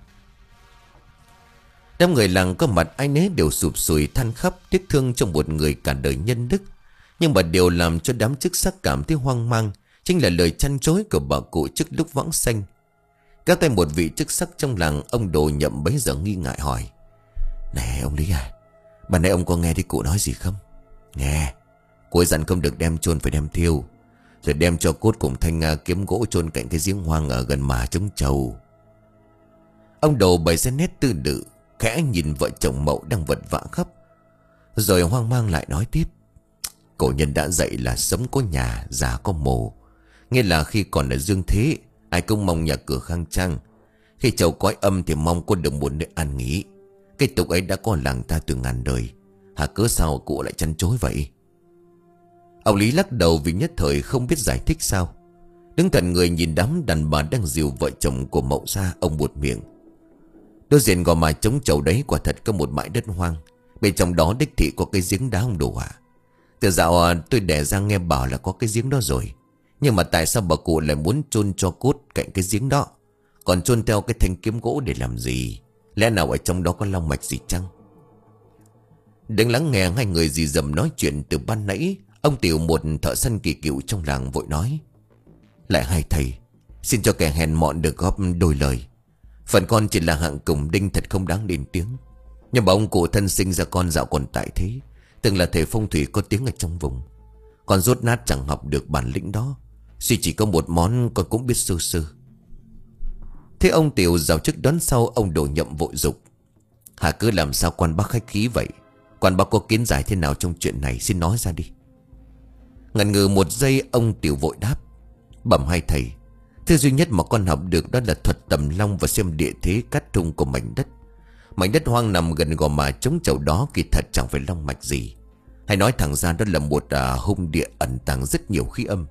Đám người làng có mặt ai nấy đều sụp sùi than khóc tiếc thương trong một người cả đời nhân đức. Nhưng mà điều làm cho đám chức sắc cảm thấy hoang mang chính là lời chăn chối của bà cụ trước lúc vãng sanh. Các tay một vị chức sắc trong làng, ông Đồ Nhậm bấy giờ nghi ngại hỏi: "Này ông Lý à, ban nãy ông có nghe thấy cụ nói gì không?" "Nghe, cụ ấy dặn không được đem chôn phải đem thiêu, rồi đem cho cốt cùng thanh uh, kiếm gỗ chôn cạnh cái giếng hoang ở gần mả trống trầu." Ông Đồ bày ra nét tư lự, khẽ nhìn vợ chồng Mậu đang vật vã khóc, rồi hoang mang lại nói tiếp: "Cổ nhân đã dạy là sống có nhà, già có mồ. Nghĩa là khi còn ở dương thế, ai cũng mong nhà cửa khang trang. Khi trầu cõi âm thì mong có được một nơi an nghỉ. Cái tục ấy đã có làng ta từ ngàn đời. Hả cớ sao cụ lại chăn chối vậy?" Ông Lý lắc đầu vì nhất thời không biết giải thích sao. Đứng thần người nhìn đám đàn bà đang dìu vợ chồng của Mậu ra, ông buột miệng: "Đối diện gò mả trống trầu đấy quả thật có một bãi đất hoang. Bên trong đó đích thị có cái giếng đá ông Đồ ạ. Từ dạo tôi đẻ ra nghe bảo là có cái giếng đó rồi. Nhưng mà tại sao bà cụ lại muốn chôn cho cốt cạnh cái giếng đó, còn chôn theo cái thanh kiếm gỗ để làm gì? Lẽ nào ở trong đó có long mạch gì chăng?" Đứng lắng nghe hai người dì dầm nói chuyện từ ban nãy, ông Tiểu, một thợ săn kỳ cựu trong làng, vội nói: "Lại hai thầy, xin cho kẻ hèn mọn được góp đôi lời. Phần con chỉ là hạng cùng đinh thật không đáng lên tiếng. Nhưng mà ông cụ thân sinh ra con dạo còn tại thế, từng là thầy phong thủy có tiếng ở trong vùng. Con rốt nát chẳng học được bản lĩnh đó, suy chỉ có một món con cũng biết sơ sơ." Thế ông Tiểu rào trước đón sau, ông Đồ Nhậm vội dục: "Hả cứ làm sao quan bác khách khí vậy? Quan bác có kiến giải thế nào trong chuyện này, xin nói ra đi." Ngần ngừ một giây, ông Tiểu vội đáp: "Bẩm hai thầy, thứ duy nhất mà con học được đó là thuật tầm long và xem địa thế cát trùng của mảnh đất. Mảnh đất hoang nằm gần gò mả trống trầu đó kỳ thật chẳng phải long mạch gì. Hay nói thẳng ra đó là một à, hung địa ẩn tàng rất nhiều khí âm."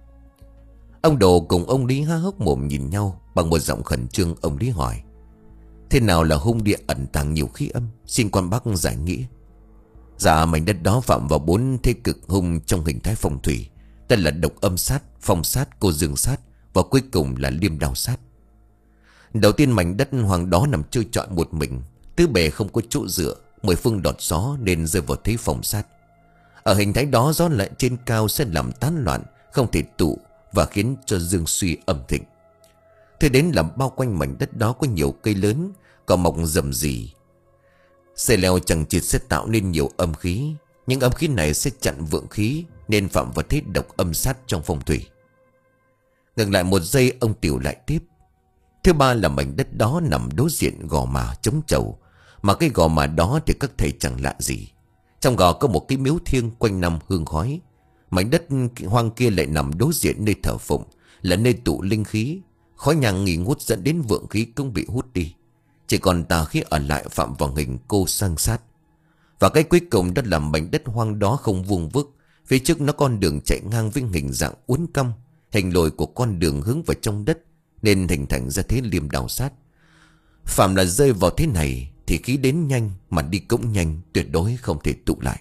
Ông Đồ cùng ông Lý há hốc mồm nhìn nhau. Bằng một giọng khẩn trương, ông Lý hỏi: "Thế nào là hung địa ẩn tàng nhiều khí âm? Xin quan bác giải nghĩa." "Dạ, mảnh đất đó phạm vào bốn thế cực hung trong hình thái phong thủy, tên là độc âm sát, phong sát, cô dương sát, và cuối cùng là liêm đao sát. Đầu tiên mảnh đất hoang đó nằm trơ trọi một mình, tứ bề không có chỗ dựa, mười phương đọt gió nên rơi vào thế phong sát. Ở hình thái đó, gió lại trên cao sẽ làm tán loạn, không thể tụ và khiến cho dương suy âm thịnh. Thế đến là bao quanh mảnh đất đó có nhiều cây lớn, cỏ mọc rậm rì. Xây leo chẳng chịt sẽ tạo nên nhiều âm khí. Những âm khí này sẽ chặn vượng khí, nên phạm vào thế độc âm sát trong phong thủy." Ngừng lại một giây, ông Tiểu lại tiếp: "Thứ ba là mảnh đất đó nằm đối diện gò mả trống trầu. Mà cái gò mả đó thì các thầy chẳng lạ gì. Trong gò có một cái miếu thiêng quanh năm hương khói. Mảnh đất hoang kia lại nằm đối diện nơi thờ phụng, là nơi tụ linh khí. Khói nhang nghi ngút dẫn đến vượng khí cũng bị hút đi. Chỉ còn tà khí ở lại phạm vào hình cô sang sát. Và cái cuối cùng đó là mảnh đất hoang đó không vuông vức. Phía trước nó con đường chạy ngang với hình dạng uốn cong, hình lồi của con đường hướng vào trong đất, nên hình thành ra thế liềm đào sát. Phạm là rơi vào thế này thì khí đến nhanh mà đi cũng nhanh, tuyệt đối không thể tụ lại.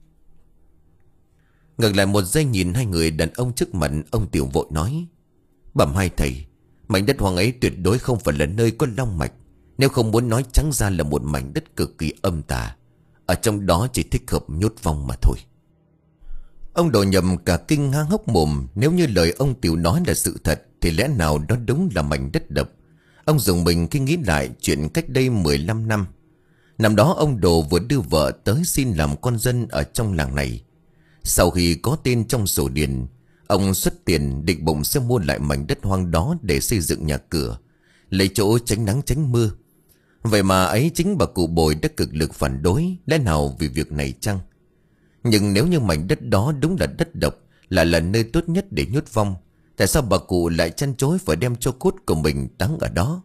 Ngược lại một giây nhìn hai người đàn ông trước mặt, ông Tiểu vội nói: Bẩm hai thầy, mảnh đất hoang ấy tuyệt đối không phải là nơi có long mạch. Nếu không muốn nói trắng ra là một mảnh đất cực kỳ âm tà. Ở trong đó chỉ thích hợp nhốt vong mà thôi. Ông Đồ Nhầm cả kinh há hốc mồm. Nếu như lời ông Tiểu nói là sự thật thì lẽ nào đó đúng là mảnh đất độc. Ông dùng mình khi nghĩ lại chuyện cách đây mười lăm năm. Năm đó ông Đồ vừa đưa vợ tới xin làm con dân ở trong làng này. Sau khi có tên trong sổ điền, ông xuất tiền định bụng sẽ mua lại mảnh đất hoang đó để xây dựng nhà cửa, lấy chỗ tránh nắng tránh mưa. Vậy mà ấy chính bà cụ Bồi đã cực lực phản đối. Lẽ nào vì việc này chăng? Nhưng nếu như mảnh đất đó đúng là đất độc, lại là nơi tốt nhất để nhốt vong, tại sao bà cụ lại chăn chối phải đem cho cốt của mình táng ở đó?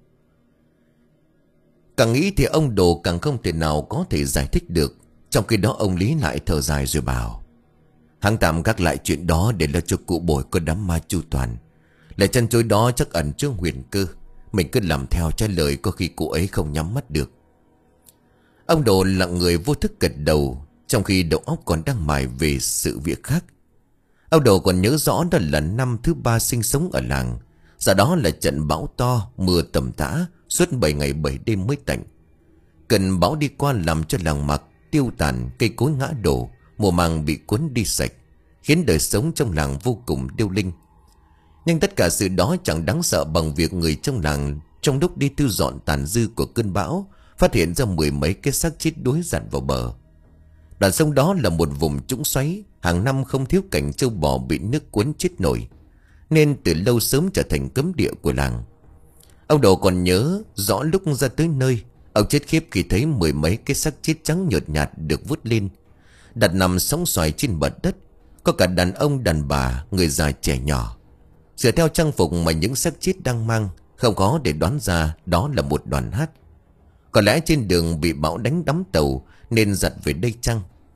Càng nghĩ thì ông Đồ càng không thể nào có thể giải thích được. Trong khi đó ông Lý lại thở dài rồi bảo: Hắn tạm gác lại chuyện đó để lo cho cụ Bồi có đám ma chu toàn. Lại chăn chối đó chắc ẩn chứa huyền cơ. Mình cứ làm theo trái lời, có khi cụ ấy không nhắm mắt được. Ông Đồ lặng người vô thức gật đầu, trong khi đầu óc còn đang mải về sự việc khác. Ông Đồ còn nhớ rõ đó là năm thứ ba sinh sống ở làng. Giờ đó là trận bão to, mưa tầm tã, suốt bảy ngày bảy đêm mới tạnh. Cơn bão đi qua làm cho làng mạc tiêu tàn, cây cối ngã đổ, mùa màng bị cuốn đi sạch, khiến đời sống trong làng vô cùng điêu linh. Nhưng tất cả sự đó chẳng đáng sợ bằng việc người trong làng trong lúc đi thu dọn tàn dư của cơn bão phát hiện ra mười mấy cái xác chết đuối dạt vào bờ. Đoạn sông đó là một vùng trũng xoáy, hàng năm không thiếu cảnh trâu bò bị nước cuốn chết nổi, nên từ lâu sớm trở thành cấm địa của làng. Ông Đồ còn nhớ rõ lúc ra tới nơi, ông chết khiếp khi thấy mười mấy cái xác chết trắng nhợt nhạt được vứt lên, đặt nằm sóng xoài trên mặt đất. Có cả đàn ông đàn bà, người già trẻ nhỏ. Dựa theo trang phục mà những xác chết đang mang, không có để đoán ra đó là một đoàn hát. Có lẽ trên đường bị bão đánh đắm tàu nên giặt về đây chăng?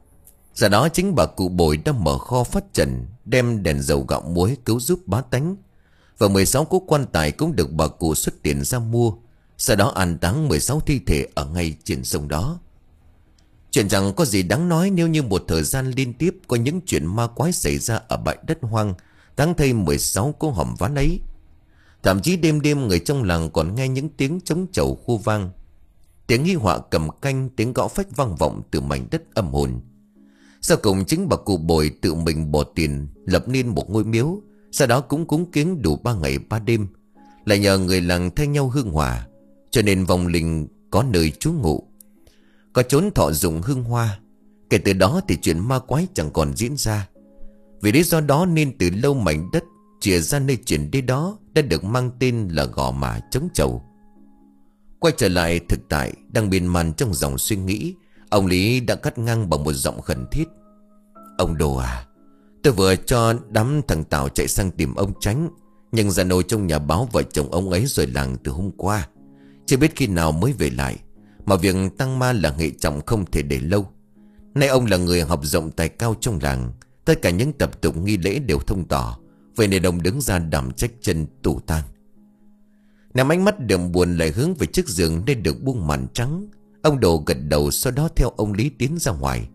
Giờ đó chính bà cụ Bồi đã mở kho phát trần, đem đèn dầu gạo muối cứu giúp bá tánh. Và mười sáu cỗ quan tài cũng được bà cụ xuất tiền ra mua. Sau đó an táng mười sáu thi thể ở ngay trên sông đó. Chuyện chẳng có gì đáng nói nếu như một thời gian liên tiếp có những chuyện ma quái xảy ra ở bãi đất hoang táng thay mười sáu cỗ hòm ván ấy. Thậm chí đêm đêm người trong làng còn nghe những tiếng trống chầu khu vang, tiếng nghi họa cầm canh, tiếng gõ phách vang vọng từ mảnh đất âm hồn. Sau cùng chính bà cụ Bồi tự mình bỏ tiền lập nên một ngôi miếu, sau đó cũng cúng kiến đủ ba ngày ba đêm, lại nhờ người làng thay nhau hương hòa, cho nên vong linh có nơi trú ngụ, có chốn thọ dụng hương hoa. Kể từ đó thì chuyện ma quái chẳng còn diễn ra. Vì lý do đó nên từ lâu mảnh đất chìa ra nơi chuyển đi đó đã được mang tên là Gò Mả Trống Chầu. Quay trở lại thực tại, đang miên man trong dòng suy nghĩ, ông Lý đã cắt ngang bằng một giọng khẩn thiết: Ông Đồ à, tôi vừa cho đám thằng Tào chạy sang tìm ông Tránh, nhưng gia nô trong nhà báo vợ chồng ông ấy rời làng từ hôm qua, chưa biết khi nào mới về lại. Mà việc tăng ma là hệ trọng không thể để lâu. Nay ông là người học rộng tài cao trong làng, tất cả những tập tục nghi lễ đều thông tỏ, vậy nên ông đứng ra đảm trách chân tủ tang. Nằm ánh mắt đượm buồn lại hướng về chiếc giường nên được buông màn trắng. Ông Đồ gật đầu, sau đó theo ông Lý tiến ra ngoài.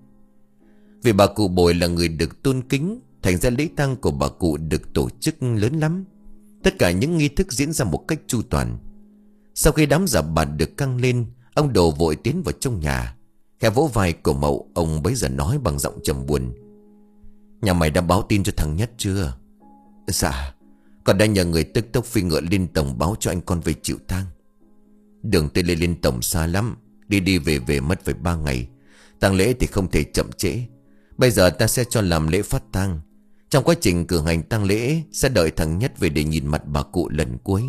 Vì bà cụ Bồi là người được tôn kính, thành ra lễ tang của bà cụ được tổ chức lớn lắm. Tất cả những nghi thức diễn ra một cách chu toàn. Sau khi đám giả bạt được căng lên, ông Đồ vội tiến vào trong nhà. Khẽ vỗ vai của Mậu, ông bấy giờ nói bằng giọng trầm buồn: Nhà mày đã báo tin cho thằng Nhất chưa? Dạ, con đã nhờ người tức tốc phi ngựa lên tổng báo cho anh con về chịu tang. Đường tới lên lên tổng xa lắm, đi đi về về mất phải ba ngày. Tang lễ thì không thể chậm trễ. Bây giờ ta sẽ cho làm lễ phát tang. Trong quá trình cử hành tang lễ sẽ đợi thằng Nhất về để nhìn mặt bà cụ lần cuối.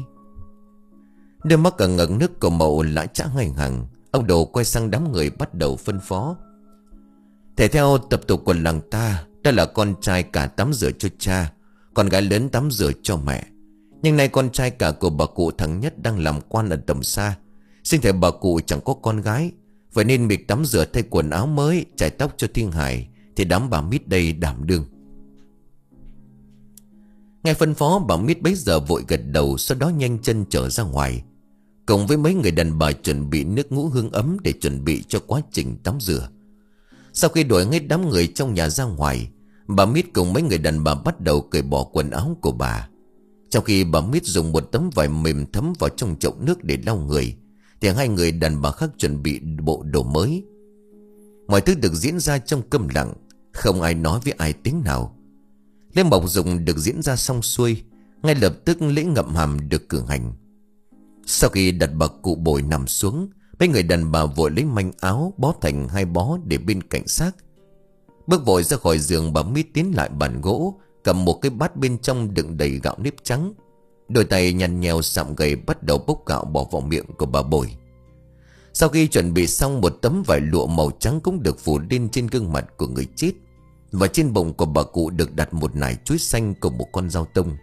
Đôi mắt ở ngẩng nước của Mậu lã chã ngay hàng. Ông Đồ quay sang đám người bắt đầu phân phó: Thể theo tập tục của làng ta, đó là con trai cả tắm rửa cho cha, con gái lớn tắm rửa cho mẹ. Nhưng nay con trai cả của bà cụ thằng Nhất đang làm quan ở tầm xa, sinh thể bà cụ chẳng có con gái, vậy nên việc tắm rửa thay quần áo mới, chải tóc cho thiên hài thì đám bà mít đây đảm đương. Nghe phân phó, bà Mít bấy giờ vội gật đầu, sau đó nhanh chân trở ra ngoài, cùng với mấy người đàn bà chuẩn bị nước ngũ hương ấm để chuẩn bị cho quá trình tắm rửa. Sau khi đuổi hết đám người trong nhà ra ngoài, bà Mít cùng mấy người đàn bà bắt đầu cởi bỏ quần áo của bà. Trong khi bà Mít dùng một tấm vải mềm thấm vào trong chậu nước để lau người, thì hai người đàn bà khác chuẩn bị bộ đồ mới. Mọi thứ được diễn ra trong câm lặng, không ai nói với ai tiếng nào. Lễ mộc dụng được diễn ra xong xuôi, ngay lập tức lễ ngậm hàm được cử hành. Sau khi đặt bà cụ bồi nằm xuống, mấy người đàn bà vội lấy manh áo bó thành hai bó để bên cạnh xác. Bước vội ra khỏi giường, bà Mít tiến lại bàn gỗ, cầm một cái bát bên trong đựng đầy gạo nếp trắng. Đôi tay nhăn nheo sạm gầy bắt đầu bốc gạo bỏ vào miệng của bà Bồi. Sau khi chuẩn bị xong, một tấm vải lụa màu trắng cũng được phủ lên trên gương mặt của người chết, và trên bụng của bà cụ được đặt một nải chuối xanh cùng một con dao tông.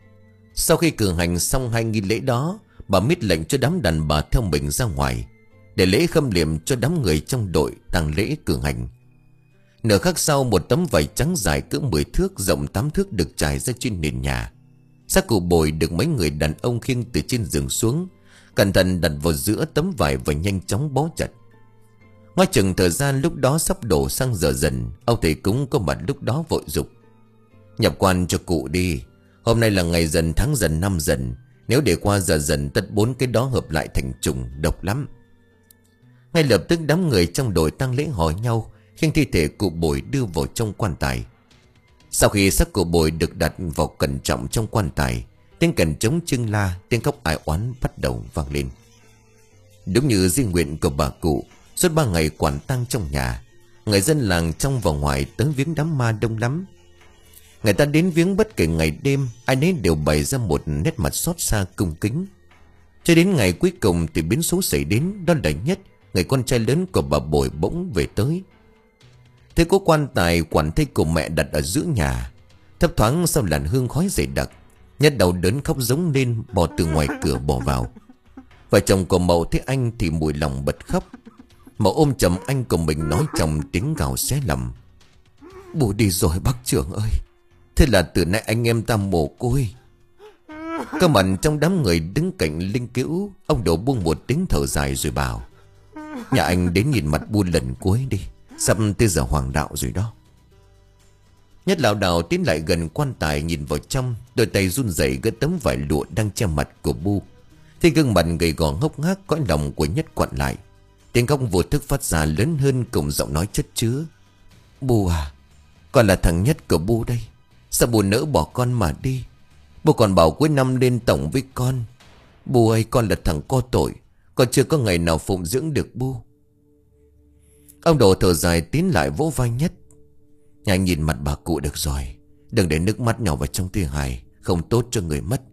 Sau khi cử hành xong hai nghi lễ đó, bà Mít lệnh cho đám đàn bà theo mình ra ngoài để lễ khâm liệm cho đám người trong đội tang lễ cử hành. Nửa khắc sau, một tấm vải trắng dài cỡ mười thước, rộng tám thước được trải ra trên nền nhà. Xác cụ Bồi được mấy người đàn ông khiêng từ trên giường xuống, cẩn thận đặt vào giữa tấm vải và nhanh chóng bó chặt. Ngoài chừng thời gian lúc đó sắp đổ sang giờ dần, ông thầy cúng có mặt lúc đó vội dục: nhập quan cho cụ đi, hôm nay là ngày dần tháng dần năm dần, nếu để qua giờ dần tất bốn cái đó hợp lại thành trùng, độc lắm. Ngay lập tức đám người trong đội tang lễ hỏi nhau, khiêng thi thể cụ Bồi đưa vào trong quan tài. Sau khi xác cụ Bồi được đặt vào cẩn trọng trong quan tài, tiếng kèn trống chưng la, tiếng khóc ai oán bắt đầu vang lên. Đúng như di nguyện của bà cụ, suốt ba ngày quản tang trong nhà, người dân làng trong và ngoài tới viếng đám ma đông lắm. Người ta đến viếng bất kể ngày đêm, ai nấy đều bày ra một nét mặt xót xa cung kính. Cho đến ngày cuối cùng thì biến số xảy đến, đó là Nhất, người con trai lớn của bà Bồi bỗng về tới. Thế có quan tài quản thây của mẹ đặt ở giữa nhà, thấp thoáng sau làn hương khói dày đặc. Nhất đầu đớn khóc giống lên, bò từ ngoài cửa bò vào. Vợ chồng của Mậu thấy anh thì mùi lòng bật khóc. Mậu ôm chầm anh của mình nói trong tiếng gào xé lòng: bố đi rồi bác trưởng ơi, thế là từ nay anh em ta mồ côi. Cơ mặt trong đám người đứng cạnh linh cữu, ông Đồ buông một tiếng thở dài rồi bảo: nhà anh đến nhìn mặt Bu lần cuối đi, sắp tới giờ hoàng đạo rồi đó. Nhất lảo đảo tiến lại gần quan tài, nhìn vào trong, đôi tay run rẩy gỡ tấm vải lụa đang che mặt của Bu. Thì gương mặt gầy gò hốc hác, cõi lòng của Nhất quặn lại. Tiếng khóc vô thức phát ra lớn hơn cùng giọng nói chất chứa: Bu à, con là thằng Nhất của Bu đây, sao Bu nỡ bỏ con mà đi? Bu còn bảo cuối năm lên tổng với con. Bu ơi, con là thằng có tội, con chưa có ngày nào phụng dưỡng được Bu. Ông Đồ thở dài tiến lại vỗ vai Nhất: anh nhìn mặt bà cụ được rồi, đừng để nước mắt nhỏ vào trong thi hài, không tốt cho người mất.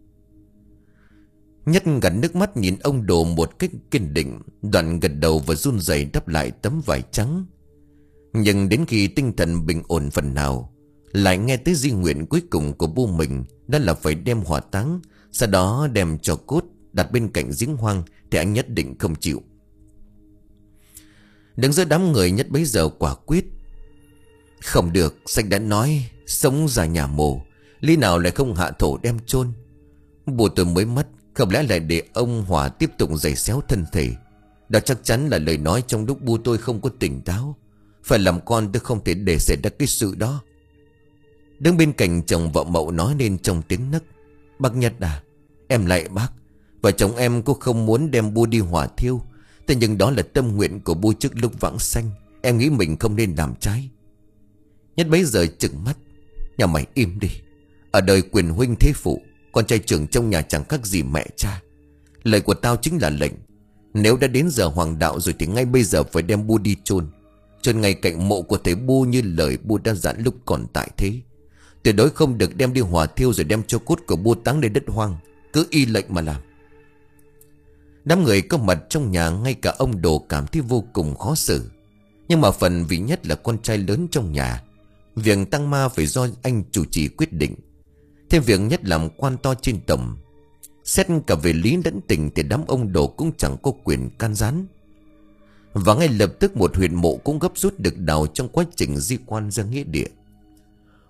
Nhất gạt nước mắt nhìn ông Đồ một cách kiên định, đoạn gật đầu và run rẩy đắp lại tấm vải trắng. Nhưng đến khi tinh thần bình ổn phần nào, lại nghe tới di nguyện cuối cùng của Bu mình, đó là phải đem hỏa táng, sau đó đem cho cốt đặt bên cạnh giếng hoang, thì anh nhất định không chịu. Đứng giữa đám người, Nhất bấy giờ quả quyết: không được, Sách đã nói sống ra nhà mồ, lý nào lại không hạ thổ đem chôn. Bu tôi mới mất, không lẽ lại để ông Hòa tiếp tục giày xéo thân thể? Đó chắc chắn là lời nói trong lúc Bu tôi không có tỉnh táo. Phải làm con tôi không thể để xảy ra cái sự đó. Đứng bên cạnh chồng vợ Mậu nói lên trong tiếng nấc: bác Nhất à, em lạy bác, vợ chồng em cũng không muốn đem Bu đi hỏa thiêu, thế nhưng đó là tâm nguyện của Bu trước lúc vãng sanh, em nghĩ mình không nên làm trái. Nhất bấy giờ trừng mắt: nhà mày im đi, ở đời quyền huynh thế phụ, con trai trưởng trong nhà chẳng khác gì mẹ cha. Lời của tao chính là lệnh, nếu đã đến giờ hoàng đạo rồi thì ngay bây giờ phải đem Bu đi chôn, chôn ngay cạnh mộ của thầy Bu như lời Bu đã dặn lúc còn tại thế. Tuyệt đối không được đem đi hỏa thiêu rồi đem cho cốt của Bu táng lên đất hoang, cứ y lệnh mà làm. Đám người có mặt trong nhà, ngay cả ông Đồ cảm thấy vô cùng khó xử. Nhưng mà phần vì Nhất là con trai lớn trong nhà, việc tang ma phải do anh chủ trì quyết định. Thêm việc Nhất làm quan to trên tổng, xét cả về lý lẫn tình thì đám ông Đồ cũng chẳng có quyền can gián. Và ngay lập tức một huyệt mộ cũng gấp rút được đào trong quá trình di quan ra nghĩa địa.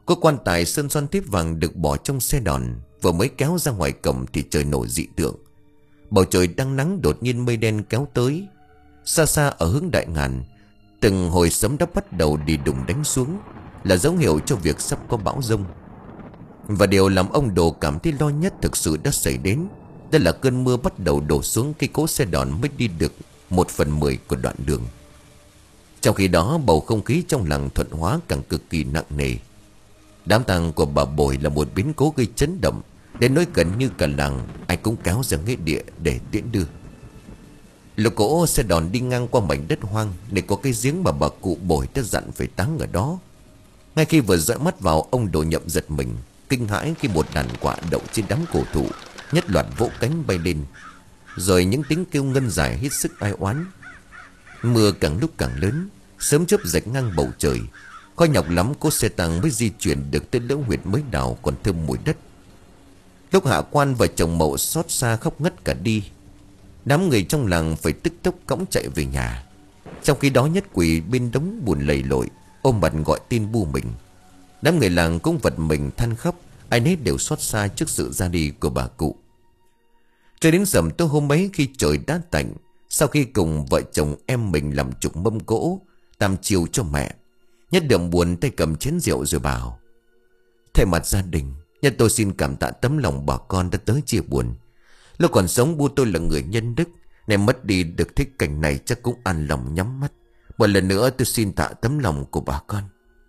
Có quan tài sơn son tiếp vàng được bỏ trong xe đòn. Vừa mới kéo ra ngoài cổng thì trời nổi dị tượng. Bầu trời đang nắng đột nhiên mây đen kéo tới. Xa xa ở hướng Đại Ngàn, từng hồi sấm đã bắt đầu đi đùng đánh xuống, là dấu hiệu cho việc sắp có bão giông. Và điều làm ông Đồ cảm thấy lo nhất thực sự đã xảy đến. Đó là cơn mưa bắt đầu đổ xuống cây cỗ xe đòn mới đi được một phần mười của đoạn đường. Trong khi đó bầu không khí trong làng Thuận Hóa càng cực kỳ nặng nề. Đám tang của bà Bồi là một biến cố gây chấn động, đến nỗi gần như cả làng ai cũng kéo ra nghĩa địa để tiễn đưa. Lúc cỗ xe đòn đi ngang qua mảnh đất hoang, để có cái giếng mà bà cụ Bồi đã dặn phải táng ở đó. Ngay khi vừa dõi mắt vào, ông Đồ Nhậm giật mình, kinh hãi khi một đàn quạ đậu trên đám cổ thụ nhất loạt vỗ cánh bay lên, rồi những tiếng kêu ngân dài hết sức ai oán. Mưa càng lúc càng lớn, sớm chớp rạch ngang bầu trời. Khó nhọc lắm cỗ xe tăng mới di chuyển được tới lỗ huyệt mới đào còn thơm mùi đất. Lúc hạ quan và chồng Mậu xót xa khóc ngất cả đi. Đám người trong làng phải tức tốc cõng chạy về nhà. Trong khi đó Nhất Quỳ bên đống bùn lầy lội, ôm mặt gọi tin bu mình. Đám người làng cũng vật mình than khóc, ai nấy đều xót xa trước sự ra đi của bà cụ. Cho đến sầm tối hôm ấy, khi trời đã tạnh, sau khi cùng vợ chồng em mình làm chục mâm cỗ tam chiều cho mẹ, Nhất đượm buồn tay cầm chén rượu rồi bảo: thay mặt gia đình, Nhất tôi xin cảm tạ tấm lòng bà con đã tới chia buồn. Lúc còn sống bu tôi là người nhân đức, nên mất đi được thích cảnh này chắc cũng an lòng nhắm mắt. Một lần nữa tôi xin tạ tấm lòng của bà con.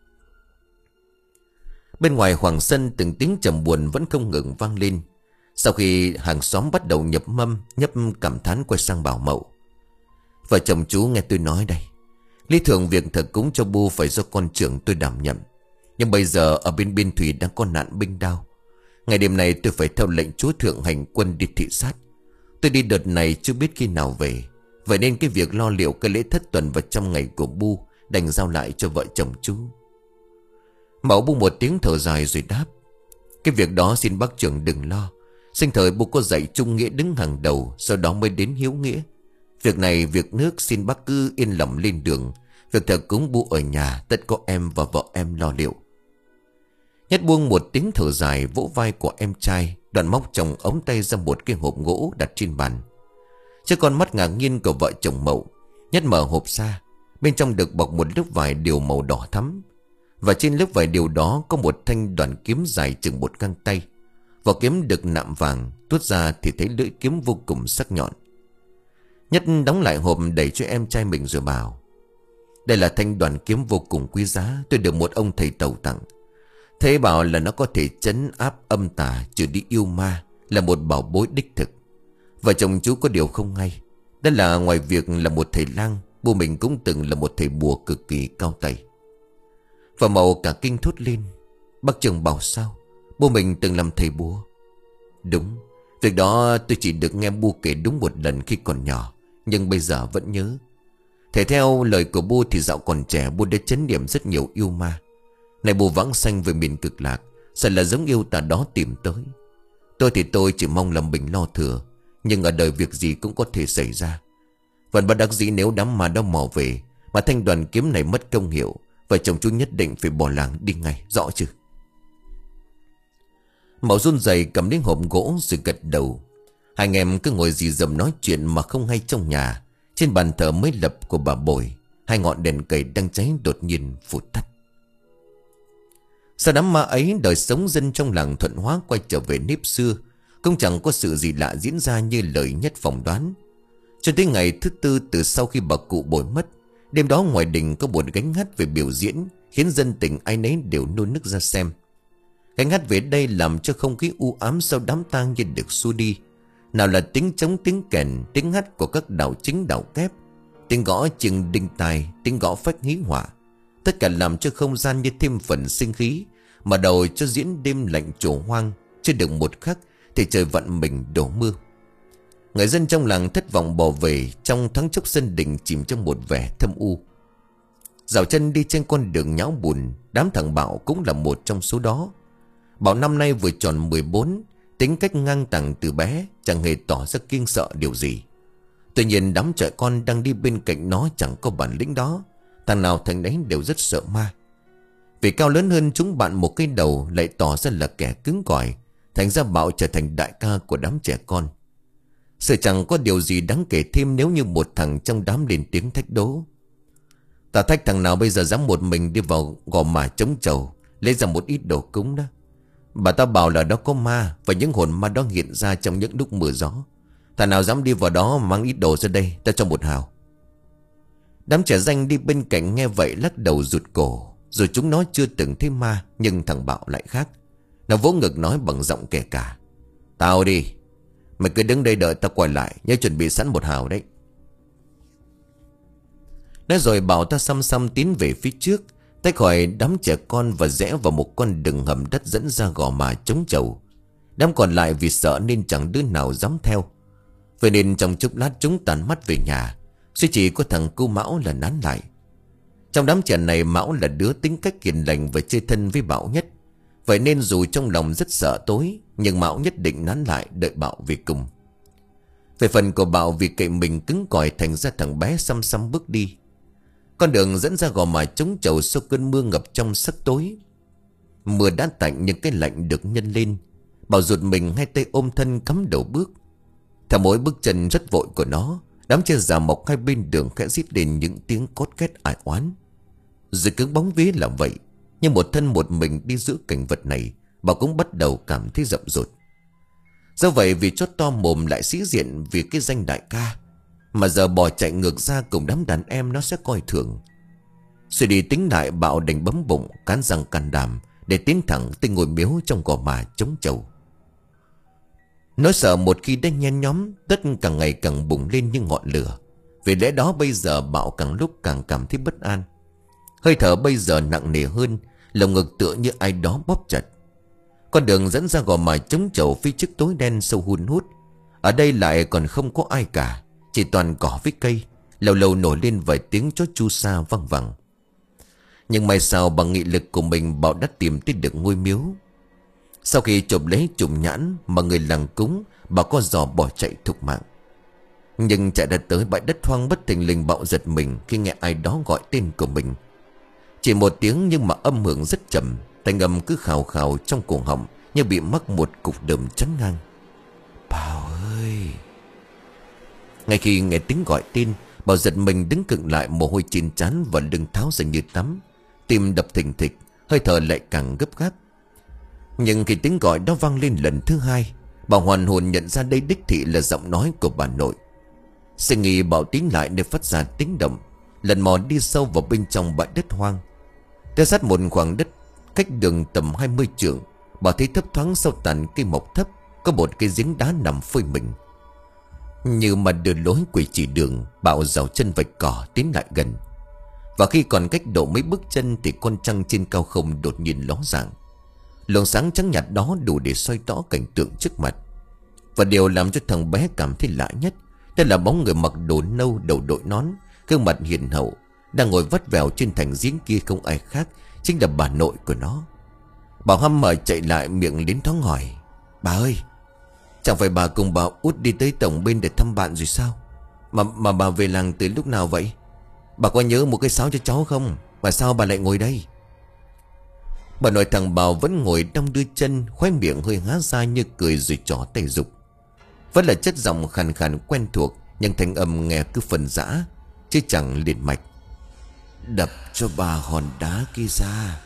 Bên ngoài hoàng sân từng tiếng trầm buồn vẫn không ngừng vang lên. Sau khi hàng xóm bắt đầu nhập mâm, nhấp cảm thán quay sang bảo Mậu: vợ chồng chú nghe tôi nói đây, lý thường việc thờ cúng cho bu phải do con trưởng tôi đảm nhận. Nhưng bây giờ ở bên biên thủy đang có nạn binh đao. Ngày đêm này tôi phải theo lệnh chúa thượng hành quân đi thị sát. Tôi đi đợt này chưa biết khi nào về, vậy nên cái việc lo liệu cái lễ thất tuần vào trong ngày của bu đành giao lại cho vợ chồng chú. Mậu bu một tiếng thở dài rồi đáp: cái việc đó xin bác trưởng đừng lo. Sinh thời bu có dạy trung nghĩa đứng hàng đầu, sau đó mới đến hiếu nghĩa. Việc này việc nước xin bác cứ yên lòng lên đường. Việc thờ cúng bu ở nhà tất có em và vợ em lo liệu. Nhất buông một tiếng thở dài, vỗ vai của em trai, đoạn móc trong ống tay ra một cái hộp gỗ đặt trên bàn. Trước con mắt ngạc nhiên của vợ chồng Mậu, Nhất mở hộp ra. Bên trong được bọc một lớp vải điều màu đỏ thắm, và trên lớp vải điều đó có một thanh đoàn kiếm dài chừng một găng tay. Vỏ kiếm được nạm vàng, tuốt ra thì thấy lưỡi kiếm vô cùng sắc nhọn. Nhất đóng lại hộp đẩy cho em trai mình rồi bảo: đây là thanh đoàn kiếm vô cùng quý giá, tôi được một ông thầy tàu tặng. Thầy bảo là nó có thể trấn áp âm tà, trừ đi yêu ma, là một bảo bối đích thực. Vợ chồng chú có điều không hay, đó là ngoài việc là một thầy lang, bu mình cũng từng là một thầy bùa cực kỳ cao tay. Và Mậu cả kinh thốt lên: bác trưởng bảo sao? Bu mình từng làm thầy bùa? Đúng, việc đó tôi chỉ được nghe bu kể đúng một lần khi còn nhỏ, nhưng bây giờ vẫn nhớ. Thể theo lời của bu thì dạo còn trẻ bu đã trấn điểm rất nhiều yêu ma. Này bu vãng sanh về miền cực lạc, sợ là giống yêu tà đó tìm tới. Tôi thì tôi chỉ mong là mình lo thừa, nhưng ở đời việc gì cũng có thể xảy ra. Vẫn bất đắc dĩ nếu đám ma đó mò về, mà thanh đoàn kiếm này mất công hiệu, vợ chồng chú nhất định phải bỏ làng đi ngay, rõ chứ? Mậu run rẩy cầm đến hộp gỗ rồi gật đầu. Hai anh em cứ ngồi dì dầm nói chuyện mà không hay trong nhà. Trên bàn thờ mới lập của bà Bồi, hai ngọn đèn cầy đang cháy đột nhiên phụt tắt. Sau đám ma ấy, đời sống dân trong làng Thuận Hóa quay trở về nếp xưa. Cũng chẳng có sự gì lạ diễn ra như lời Nhất phỏng đoán. Cho tới ngày thứ tư từ sau khi bà cụ Bồi mất, đêm đó ngoài đình có một gánh hát về biểu diễn, khiến dân tình ai nấy đều nôn nức ra xem. Gánh hát về đây làm cho không khí u ám sau đám tang như được xua đi. Nào là tiếng trống, tiếng kèn, tiếng hát của các đạo chính đạo kép, tiếng gõ chiêng đinh tai, tiếng gõ phách hí họa, tất cả làm cho không gian như thêm phần sinh khí. Mà đầu cho diễn đêm lạnh trổ hoang, chưa được một khắc thì trời vặn mình đổ mưa. Người dân trong làng thất vọng bỏ về, trong thoáng chốc sân đình chìm trong một vẻ thâm u. Dạo chân đi trên con đường nhão bùn, đám thằng Bảo cũng là một trong số đó. Bảo năm nay vừa tròn mười bốn, tính cách ngang tàng từ bé, chẳng hề tỏ ra kiêng sợ điều gì. Tuy nhiên đám trẻ con đang đi bên cạnh nó chẳng có bản lĩnh đó. Thằng nào thằng đấy đều rất sợ ma. Vì cao lớn hơn chúng bạn một cái đầu, lại tỏ ra là kẻ cứng cỏi, thành ra Bảo trở thành đại ca của đám trẻ con. Sự chẳng có điều gì đáng kể thêm nếu như một thằng trong đám lên tiếng thách đố. Ta thách thằng nào bây giờ dám một mình đi vào gò mả trống trầu, lấy ra một ít đồ cúng đó. Bà ta bảo là đó có ma, và những hồn ma đó hiện ra trong những lúc mưa gió. Thằng nào dám đi vào đó mang ít đồ ra đây, ta cho một hào. Đám trẻ danh đi bên cạnh nghe vậy lắc đầu rụt cổ. Rồi chúng nó chưa từng thấy ma, nhưng thằng Bảo lại khác. Nó vỗ ngực nói bằng giọng kẻ cả: Tao đi, mày cứ đứng đây đợi tao quay lại, nhớ chuẩn bị sẵn một hào đấy. Nói rồi Bảo ta xăm xăm tiến về phía trước, tách khỏi đám trẻ con và rẽ vào một con đường hầm đất dẫn ra gò mả trống trầu. Đám còn lại vì sợ nên chẳng đứa nào dám theo. Vậy nên trong chốc lát chúng tàn mắt về nhà, duy chỉ có thằng cu Mão là nán lại. Trong đám trẻ này Mão là đứa tính cách hiền lành và chơi thân với Bảo nhất. Vậy nên dù trong lòng rất sợ tối, nhưng Mão nhất định nán lại đợi Bảo về cùng. Về phần của Bảo, vì cậy mình cứng cỏi thành ra thằng bé xăm xăm bước đi. Con đường dẫn ra gò mả trống trầu sau cơn mưa ngập trong sắc tối. Mưa đã tạnh nhưng cái lạnh được nhân lên. Bảo rụt mình hai tay ôm thân cắm đầu bước. Theo mỗi bước chân rất vội của nó, đám trẻ già mọc hai bên đường khẽ rít lên những tiếng cốt két ải oán. Rồi cứ bóng vía là vậy, nhưng một thân một mình đi giữa cảnh vật này, Bảo cũng bắt đầu cảm thấy rậm rột. Do vậy vì chót to mồm lại sĩ diện vì cái danh đại ca, mà giờ bỏ chạy ngược ra cùng đám đàn em nó sẽ coi thường. Suy đi tính lại, Bảo đành bấm bụng, cắn răng can đảm để tiến thẳng tới ngôi miếu trong gò mả trống trầu. Nỗi sợ một khi đã nhen nhóm, tất càng ngày càng bùng lên như ngọn lửa. Vì lẽ đó bây giờ Bảo càng lúc càng cảm thấy bất an. Hơi thở bây giờ nặng nề hơn, lồng ngực tựa như ai đó bóp chặt. Con đường dẫn ra gò mả trống trầu phía trước tối đen sâu hun hút. Ở đây lại còn không có ai cả, chỉ toàn cỏ với cây. Lâu lâu nổi lên vài tiếng chó chu sa văng vẳng. Nhưng may sao bằng nghị lực của mình, Bảo đã tìm tới được ngôi miếu. Sau khi chụp lấy trùng nhãn mà người làng cúng, Bảo co giò bỏ chạy thục mạng. Nhưng chạy đã tới bãi đất hoang, bất thình lình Bảo giật mình khi nghe ai đó gọi tên của mình. Chỉ một tiếng nhưng mà âm hưởng rất trầm, thanh âm cứ khào khào trong cổ họng như bị mắc một cục đờm chắn ngang. Bảo ơi! Ngay khi nghe tiếng gọi tên, Bảo giật mình đứng cựng lại, mồ hôi trên trán và lưng tháo ra như tắm. Tim đập thình thịch, hơi thở lại càng gấp gáp. Nhưng khi tiếng gọi đó vang lên lần thứ hai, Bảo hoàn hồn nhận ra đây đích thị là giọng nói của bà nội. Suy nghĩ Bảo tiến lại để phát ra tiếng động, lần mò đi sâu vào bên trong bãi đất hoang. Theo sát một khoảng đất cách đường tầm hai mươi trượng, Bảo thấy thấp thoáng sau tàn cây mọc thấp có một cái giếng đá nằm phơi mình. Như mà đưa lối quỷ chỉ đường, Bảo dào chân vạch cỏ tiến lại gần. Và khi còn cách độ mấy bước chân thì con trăng trên cao không đột nhiên ló dạng. Luồng sáng trắng nhạt đó đủ để soi tỏ cảnh tượng trước mặt. Và điều làm cho thằng bé cảm thấy lạ nhất, đó là bóng người mặc đồ nâu, đầu đội nón, gương mặt hiền hậu, đang ngồi vắt vẻo trên thành giếng kia không ai khác chính là bà nội của nó. Bảo hăm mở chạy lại, miệng liến thoáng hỏi: Bà ơi, chẳng phải bà cùng bà út đi tới tổng bên để thăm bạn rồi sao? Mà mà bà về làng từ lúc nào vậy? Bà có nhớ một cái sáo cho cháu không? Mà sao bà lại ngồi đây? Bà nội thằng Bảo vẫn ngồi đong đưa chân, khóe miệng hơi há ra như cười rồi trỏ tay dục. Vẫn là chất giọng khàn khàn quen thuộc, nhưng thanh âm nghe cứ phần dã chứ chẳng liền mạch. Đập cho bà hòn đá kia ra.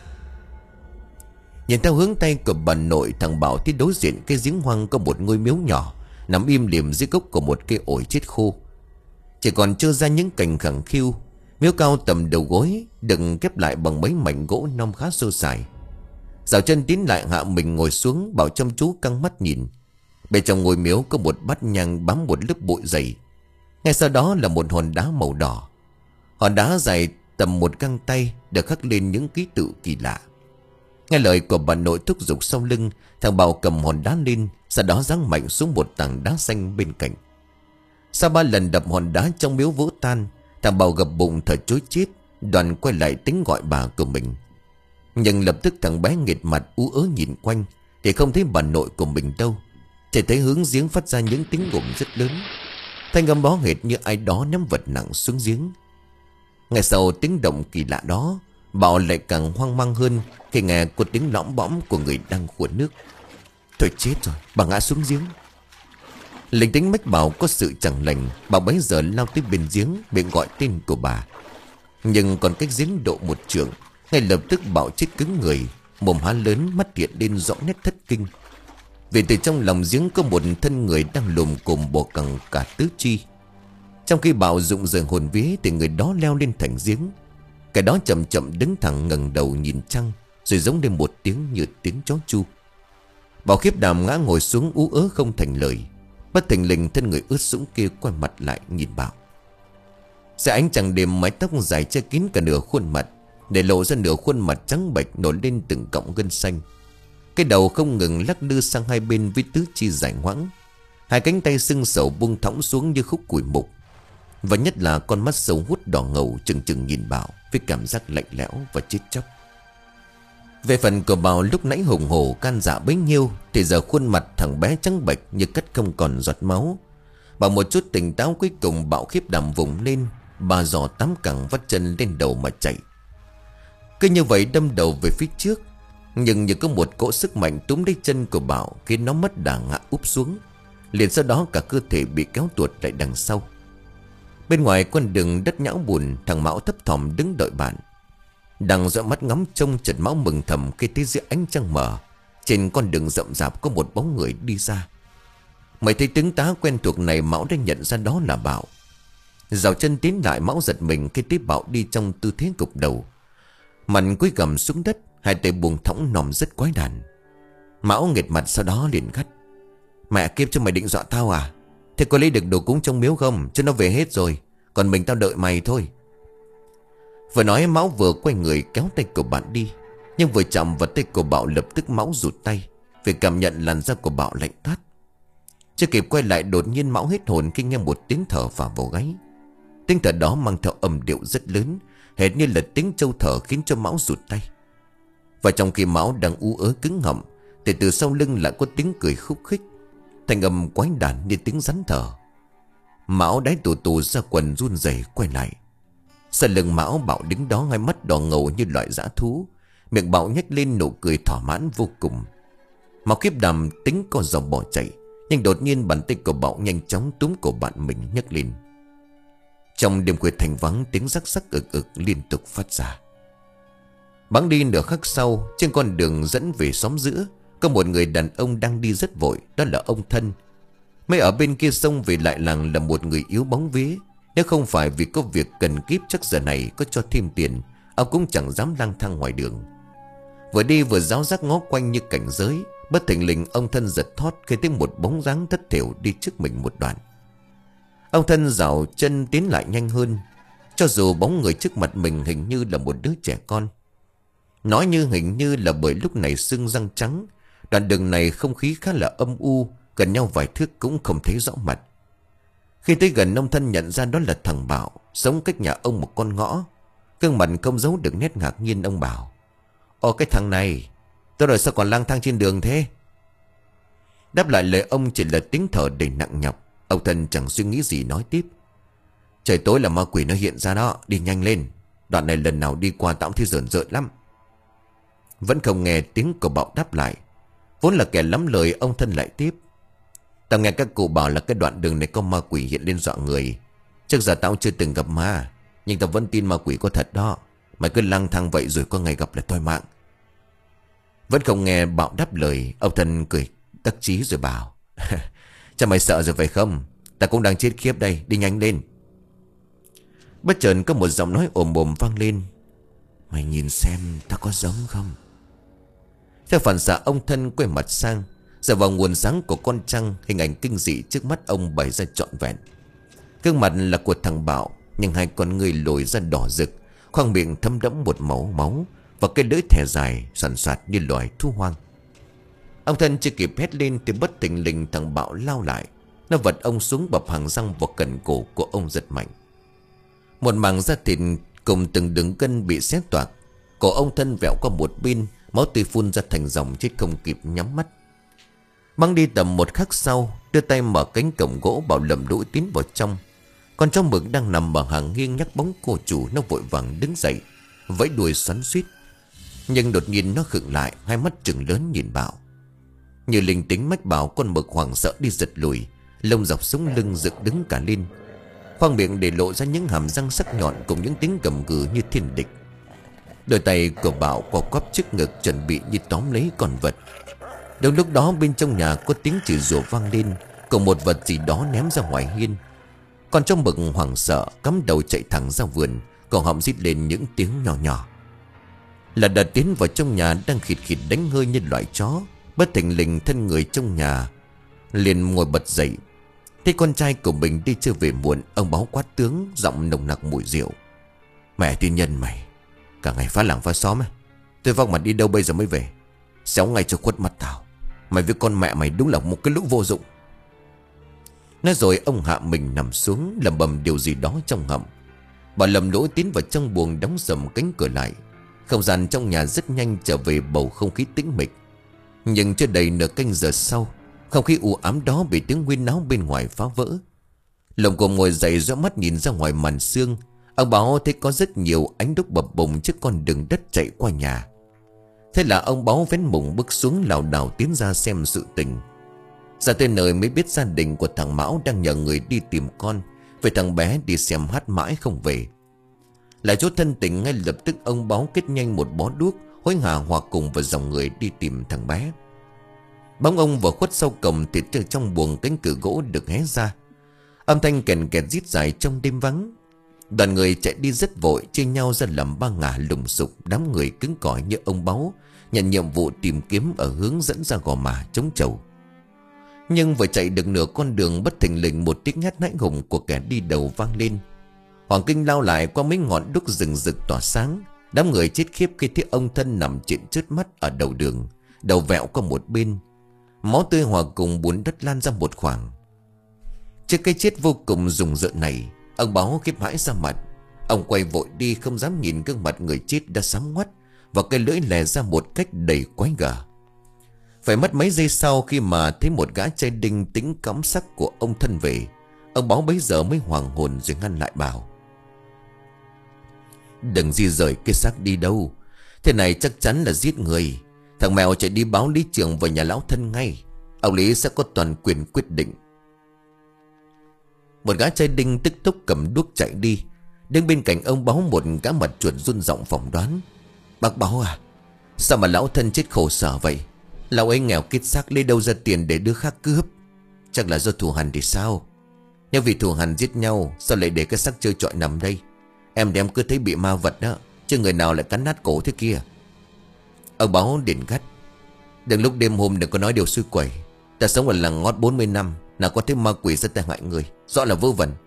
Nhìn theo hướng tay của bà nội, thằng Bảo thấy đối diện cái giếng hoang có một ngôi miếu nhỏ nằm im lìm dưới gốc của một cây ổi chết khô. Chỉ còn trơ ra những cành khẳng khiu. Miếu cao tầm đầu gối, đựng kép lại bằng mấy mảnh gỗ non khá sâu dài. Dạo chân tiến lại hạ mình ngồi xuống, Bảo chăm chú căng mắt nhìn. Bên trong ngôi miếu có một bát nhang bám một lớp bụi dày. Ngay sau đó là một hòn đá màu đỏ. Hòn đá dài tầm một găng tay, được khắc lên những ký tự kỳ lạ. Nghe lời của bà nội thúc giục sau lưng, thằng Bảo cầm hòn đá lên, sau đó giáng mạnh xuống một tảng đá xanh bên cạnh. Sau ba lần đập hòn đá trong miếu vỡ tan, thằng Bảo gập bụng thở chối chết, đoàn quay lại tính gọi bà của mình. Nhưng lập tức thằng bé nghệt mặt ú ớ nhìn quanh thì không thấy bà nội của mình đâu. Chỉ thấy hướng giếng phát ra những tiếng gầm rất lớn, thanh âm bó hệt như ai đó ném vật nặng xuống giếng. Ngay sau tiếng động kỳ lạ đó, Bảo lại càng hoang mang hơn khi nghe có tiếng lõm bõm của người đang khua nước. Thôi chết rồi, bà ngã xuống giếng. Linh tính mách Bảo có sự chẳng lành. Bảo bấy giờ lao tới bên giếng, miệng gọi tên của bà. Nhưng còn cách giếng độ một trượng, ngay lập tức Bảo chết cứng người, mồm há lớn, mắt hiện lên rõ nét thất kinh. Vì từ trong lòng giếng có một thân người đang lùm cùm bò cẳng cả tứ chi. Trong khi Bảo rụng rời hồn vía thì người đó leo lên thành giếng. Cái đó chậm chậm đứng thẳng ngẩng đầu nhìn trăng, rồi giống lên một tiếng như tiếng chó chu. Bảo khiếp đảm ngã ngồi xuống ú ớ không thành lời. Bất thình lình thân người ướt sũng kia quay mặt lại nhìn Bảo. Xe ánh trăng đêm, mái tóc dài che kín cả nửa khuôn mặt, để lộ ra nửa khuôn mặt trắng bệch nổi lên từng cọng gân xanh. Cái đầu không ngừng lắc lư sang hai bên với tứ chi dài ngoãng. Hai cánh tay sưng sầu buông thõng xuống như khúc củi mục. Và nhất là con mắt sâu hút đỏ ngầu chừng chừng nhìn Bảo với cảm giác lạnh lẽo và chết chóc. Về phần của Bảo lúc nãy hùng hổ can dạ bấy nhiêu thì giờ khuôn mặt thằng bé trắng bệch như cắt không còn giọt máu. Bảo một chút tỉnh táo cuối cùng Bảo khiếp đảm vùng lên, bà giò tắm cẳng vắt chân lên đầu mà chạy. Cứ như vậy đâm đầu về phía trước, nhưng như có một cỗ sức mạnh túm lấy chân của Bảo khiến nó mất đà ngã úp xuống. Liền sau đó cả cơ thể bị kéo tuột lại đằng sau. Bên ngoài con đường đất nhão bùn, thằng Mão thấp thỏm đứng đợi bạn. Đang dõi mắt ngắm trông chợt Mão mừng thầm khi thấy dưới ánh trăng mờ, trên con đường rậm rạp có một bóng người đi ra. Mày thấy tướng tá quen thuộc này, Mão đã nhận ra đó là Bảo. Dạo chân tiến lại, Mão giật mình khi thấy Bảo đi trong tư thế gục đầu, mặt cúi gằm xuống đất, hai tay buông thõng nòm rất quái đản. Mão nghệt mặt sau đó liền gắt: Mẹ kiếp, cho mày định dọa tao à? Thế có lấy được đồ cúng trong miếu không? Chứ nó về hết rồi, còn mình tao đợi mày thôi. Vừa nói Mão vừa quay người kéo tay của bạn đi. Nhưng vừa chạm vào tay của Bảo lập tức Mão rụt tay, vì cảm nhận làn da của Bảo lạnh toát. Chưa kịp quay lại đột nhiên Mão hết hồn khi nghe một tiếng thở vào vào gáy. Tiếng thở đó mang theo âm điệu rất lớn, hệt như là tiếng trâu thở, khiến cho Mão rụt tay. Và trong khi Mão đang ú ớ cứng họng thì từ sau lưng lại có tiếng cười khúc khích, thành âm quái đản như tiếng rắn thở. Mão đáy tù tù ra quần run rẩy quay lại. Sau lưng Mão, Bảo đứng đó, hai mắt đỏ ngầu như loại dã thú, miệng Bảo nhếch lên nụ cười thỏa mãn vô cùng. Mão khiếp đảm tính co dòng bỏ chạy, nhưng đột nhiên bàn tay của Bảo nhanh chóng túm cổ bạn mình nhấc lên. Trong đêm khuya thành vắng, tiếng rắc rắc ực ực liên tục phát ra. Bẵng đi nửa khắc sau, trên con đường dẫn về xóm giữa, có một người đàn ông đang đi rất vội, đó là ông Thân. Mới ở bên kia sông về lại làng là một người yếu bóng vía. Nếu không phải vì có việc cần kíp, chắc giờ này có cho thêm tiền, ông cũng chẳng dám lang thang ngoài đường. Vừa đi vừa ráo rác ngó quanh như cảnh giới. Bất thình lình ông Thân giật thót khi thấy một bóng dáng thất thểu đi trước mình một đoạn. Ông Thân dạo chân tiến lại nhanh hơn, cho dù bóng người trước mặt mình hình như là một đứa trẻ con. Nói như hình như là bởi lúc này sưng răng trắng. Đoạn đường này không khí khá là âm u, gần nhau vài thước cũng không thấy rõ mặt. Khi tới gần, ông Thân nhận ra đó là thằng Bảo, sống cách nhà ông một con ngõ. Gương mặt không giấu được nét ngạc nhiên. Ông bảo: Ồ, cái thằng này, tôi rồi sao còn lang thang trên đường thế? Đáp lại lời ông chỉ là tiếng thở đầy nặng nhọc. Ông Thân chẳng suy nghĩ gì nói tiếp: Trời tối là ma quỷ nó hiện ra đó, đi nhanh lên. Đoạn này lần nào đi qua tao thấy rợn rợn lắm. Vẫn không nghe tiếng của Bảo đáp lại. Vốn là kẻ lắm lời, ông Thân lại tiếp: Tao nghe các cụ bảo là cái đoạn đường này có ma quỷ hiện lên dọa người. Trước giờ tao chưa từng gặp ma, nhưng tao vẫn tin ma quỷ có thật đó. Mày cứ lang thang vậy rồi có ngày gặp là toi mạng. Vẫn không nghe Bảo đáp lời, ông Thân cười đắc chí rồi bảo: Chắc mày sợ rồi phải không? Ta cũng đang chết khiếp đây, đi nhanh lên. Bất chợt có một giọng nói ồm ồm vang lên: Mày nhìn xem ta có giống không? Theo phản xạ, ông Thân quay mặt sang. Giờ vào nguồn sáng của con trăng, hình ảnh kinh dị trước mắt ông bày ra trọn vẹn. Gương mặt là của thằng Bảo, nhưng hai con người lồi ra đỏ rực, khoang miệng thấm đẫm một máu máu, và cái lưỡi thè dài sàn soạt như loài thú hoang. Ông Thân chưa kịp hét lên thì bất thình lình thằng Bảo lao lại. Nó vật ông xuống, bập hàng răng vào cần cổ của ông giật mạnh. Một mảng da thịt cùng từng đường gân bị xé toạc. Cổ ông Thân vẹo qua một bên, máu tươi phun ra thành dòng, chết không kịp nhắm mắt. Băng đi tầm một khắc sau, đưa tay mở cánh cổng gỗ, Bảo lầm lũi tiến vào trong. Con chó mực đang nằm bằng hàng nghiêng nhắc bóng cô chủ, nó vội vàng đứng dậy. vẫy đuôi xoắn xuýt. Nhưng đột nhiên nó khựng lại, hai mắt trừng lớn nhìn Bảo. Như linh tính mách bảo, con mực hoảng sợ đi giật lùi, lông dọc sống lưng dựng đứng cả lên, khoang miệng để lộ ra những hàm răng sắc nhọn cùng những tiếng gầm gừ như thiên địch. Đôi tay của Bảo co quắp trước ngực chuẩn bị như tóm lấy con vật. Đúng lúc đó bên trong nhà có tiếng chửi rủa vang lên, cùng một vật gì đó ném ra ngoài hiên. Con trong mực hoảng sợ cắm đầu chạy thẳng ra vườn, còn họng rít lên những tiếng nhỏ nhỏ. Là đã tiến vào trong nhà đang khịt khịt đánh hơi như loại chó. Bất thình lình thân người trong nhà liền ngồi bật dậy. Thấy con trai của mình đi chơi về muộn, ông báo quát tướng, giọng nồng nặc mùi rượu: "Mẹ tiên nhân mày, cả ngày phá làng phá xóm ấy. Tôi vong mặt đi đâu bây giờ mới về? Xéo ngay cho khuất mắt tao. Mày với con mẹ mày đúng là một cái lũ vô dụng." Nói rồi ông hạ mình nằm xuống, lẩm bẩm điều gì đó trong họng. Bà lầm lỗi tiến vào trong buồng, đóng sầm cánh cửa lại. Không gian trong nhà rất nhanh trở về bầu không khí tĩnh mịch. Nhưng chưa đầy nửa canh giờ sau, không khí u ám đó bị tiếng huyên náo bên ngoài phá vỡ. Lồng cồm ngồi dậy, dõi mắt nhìn ra ngoài màn sương. Ông báo thấy có rất nhiều ánh đúc bập bùng trước con đường đất chạy qua nhà. Thế là ông báo vén mùng bước xuống, lảo đảo tiến ra xem sự tình. Ra tới nơi mới biết gia đình của thằng Mão đang nhờ người đi tìm con, vì thằng bé đi xem hát mãi không về. Lại chỗ thân tình, ngay lập tức ông báo kết nhanh một bó đuốc, hối hả hòa cùng vào dòng người đi tìm thằng bé. Bóng ông vừa khuất sau cổng thì từ trong buồng cánh cửa gỗ được hé ra. Âm thanh kèn kẹt rít dài trong đêm vắng. Đoàn người chạy đi rất vội, chia nhau ra làm ba ngả lùng sục. Đám người cứng cỏi như ông báo nhận nhiệm vụ tìm kiếm ở hướng dẫn ra Gò Mả chống Chầu. Nhưng vừa chạy được nửa con đường, bất thình lình một tiếng hét hãi hùng của kẻ đi đầu vang lên. Hoàng kinh lao lại qua mấy ngọn đuốc rừng rực tỏa sáng. Đám người chết khiếp khi thấy ông thân nằm trịn trước mắt ở đầu đường, đầu vẹo qua một bên, máu tươi hòa cùng bùn đất lan ra một khoảng. Trước cái chết vô cùng rùng rợn này, ông báo khiếp hãi ra mặt. Ông quay vội đi, không dám nhìn gương mặt người chết đã sám ngoắt và cái lưỡi lè ra một cách đầy quái gở. Phải mất mấy giây sau, khi mà thấy một gã trai đinh tính cõng xác của ông thân về, ông báo bấy giờ mới hoàng hồn rồi ngăn lại bảo: "Đừng di rời cái xác đi đâu. Thế này chắc chắn là giết người. Thằng mèo chạy đi báo lý trưởng và nhà lão thân ngay. Ông Lý sẽ có toàn quyền quyết định." Một gã trai đinh tức tốc cầm đuốc chạy đi. Đứng bên cạnh ông báo một gã mặt chuột run giọng phỏng đoán: "Bác báo à, sao mà lão thân chết khổ sở vậy? Lão ấy nghèo kiết xác, lấy đâu ra tiền để đứa khác cướp? Chắc là do thù hằn thì sao? Nhưng vì thù hằn giết nhau, sao lại để cái xác trơ trọi nằm đây? Em đem cứ thấy bị ma vật đó, chứ người nào lại cắn nát cổ thế kia." Ông báo điện gắt: "Đừng lúc đêm hôm đừng có nói điều xui quẩy. Ta sống ở làng ngót bốn mươi năm, nào có thấy ma quỷ rất tai hại người, rõ là vớ vẩn."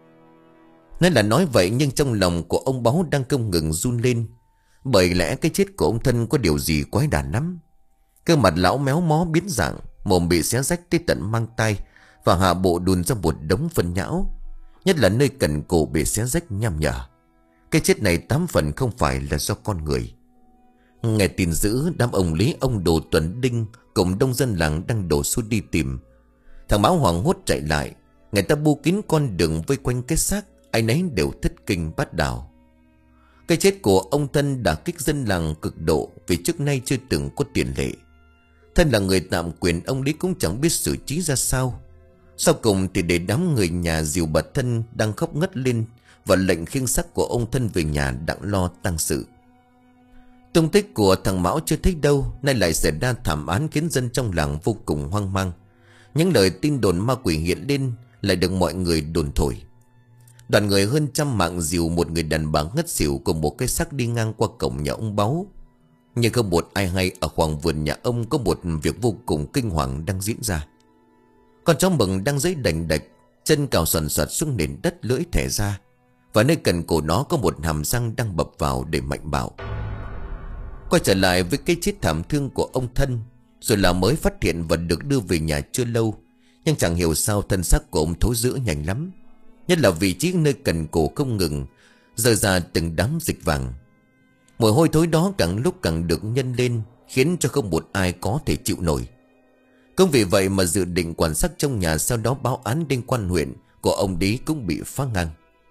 Nên là nói vậy, nhưng trong lòng của ông báo đang không ngừng run lên. Bởi lẽ cái chết của ông thân có điều gì quái đản lắm. Cơ mặt lão méo mó biến dạng, mồm bị xé rách tới tận mang tay, và hạ bộ đùn ra một đống phân nhão. Nhất là nơi cần cổ bị xé rách nham nhở. Cái chết này tám phần không phải là do con người. Nghe tin dữ, đám ông Lý, ông Đồ, Tuấn Đinh cùng đông dân làng đang đổ xô đi tìm. Thằng Mão hoảng hốt chạy lại. Người ta bu kín con đường vây quanh cái xác, ai nấy đều thất kinh bát đảo. Cái chết của ông thân đả kích dân làng cực độ, vì trước nay chưa từng có tiền lệ. Thân là người tạm quyền, ông Lý cũng chẳng biết xử trí ra sao. Sau cùng thì để đám người nhà dìu bà thân đang khóc ngất lên, và lệnh khiêng xác của ông thân về nhà đặng lo tang sự. Tung tích của thằng Mão chưa thấy đâu, nay lại xảy ra thảm án khiến dân trong làng vô cùng hoang mang. Những lời tin đồn ma quỷ hiện lên lại được mọi người đồn thổi. Đoàn người hơn trăm mạng dìu một người đàn bà ngất xỉu cùng một cái xác đi ngang qua cổng nhà ông Báu. Nhưng không một ai hay ở khoảng vườn nhà ông có một việc vô cùng kinh hoàng đang diễn ra. Con chó mừng đang giấy đành đạch, chân cào sần sật xuống nền đất, lưỡi thẻ ra, và nơi cần cổ nó có một hàm răng đang bập vào để mạnh bạo. Quay trở lại với cái chết thảm thương của ông thân, rồi là mới phát hiện và được đưa về nhà chưa lâu. Nhưng chẳng hiểu sao thân xác của ông thối rữa nhanh lắm. Nhất là vị trí nơi cần cổ không ngừng rơi ra từng đám dịch vàng. Mùi hôi thối đó càng lúc càng được nhân lên, khiến cho không một ai có thể chịu nổi. Cũng vì vậy mà dự định quan sát trong nhà sau đó báo án đến quan huyện của ông Lý cũng bị phá ngang.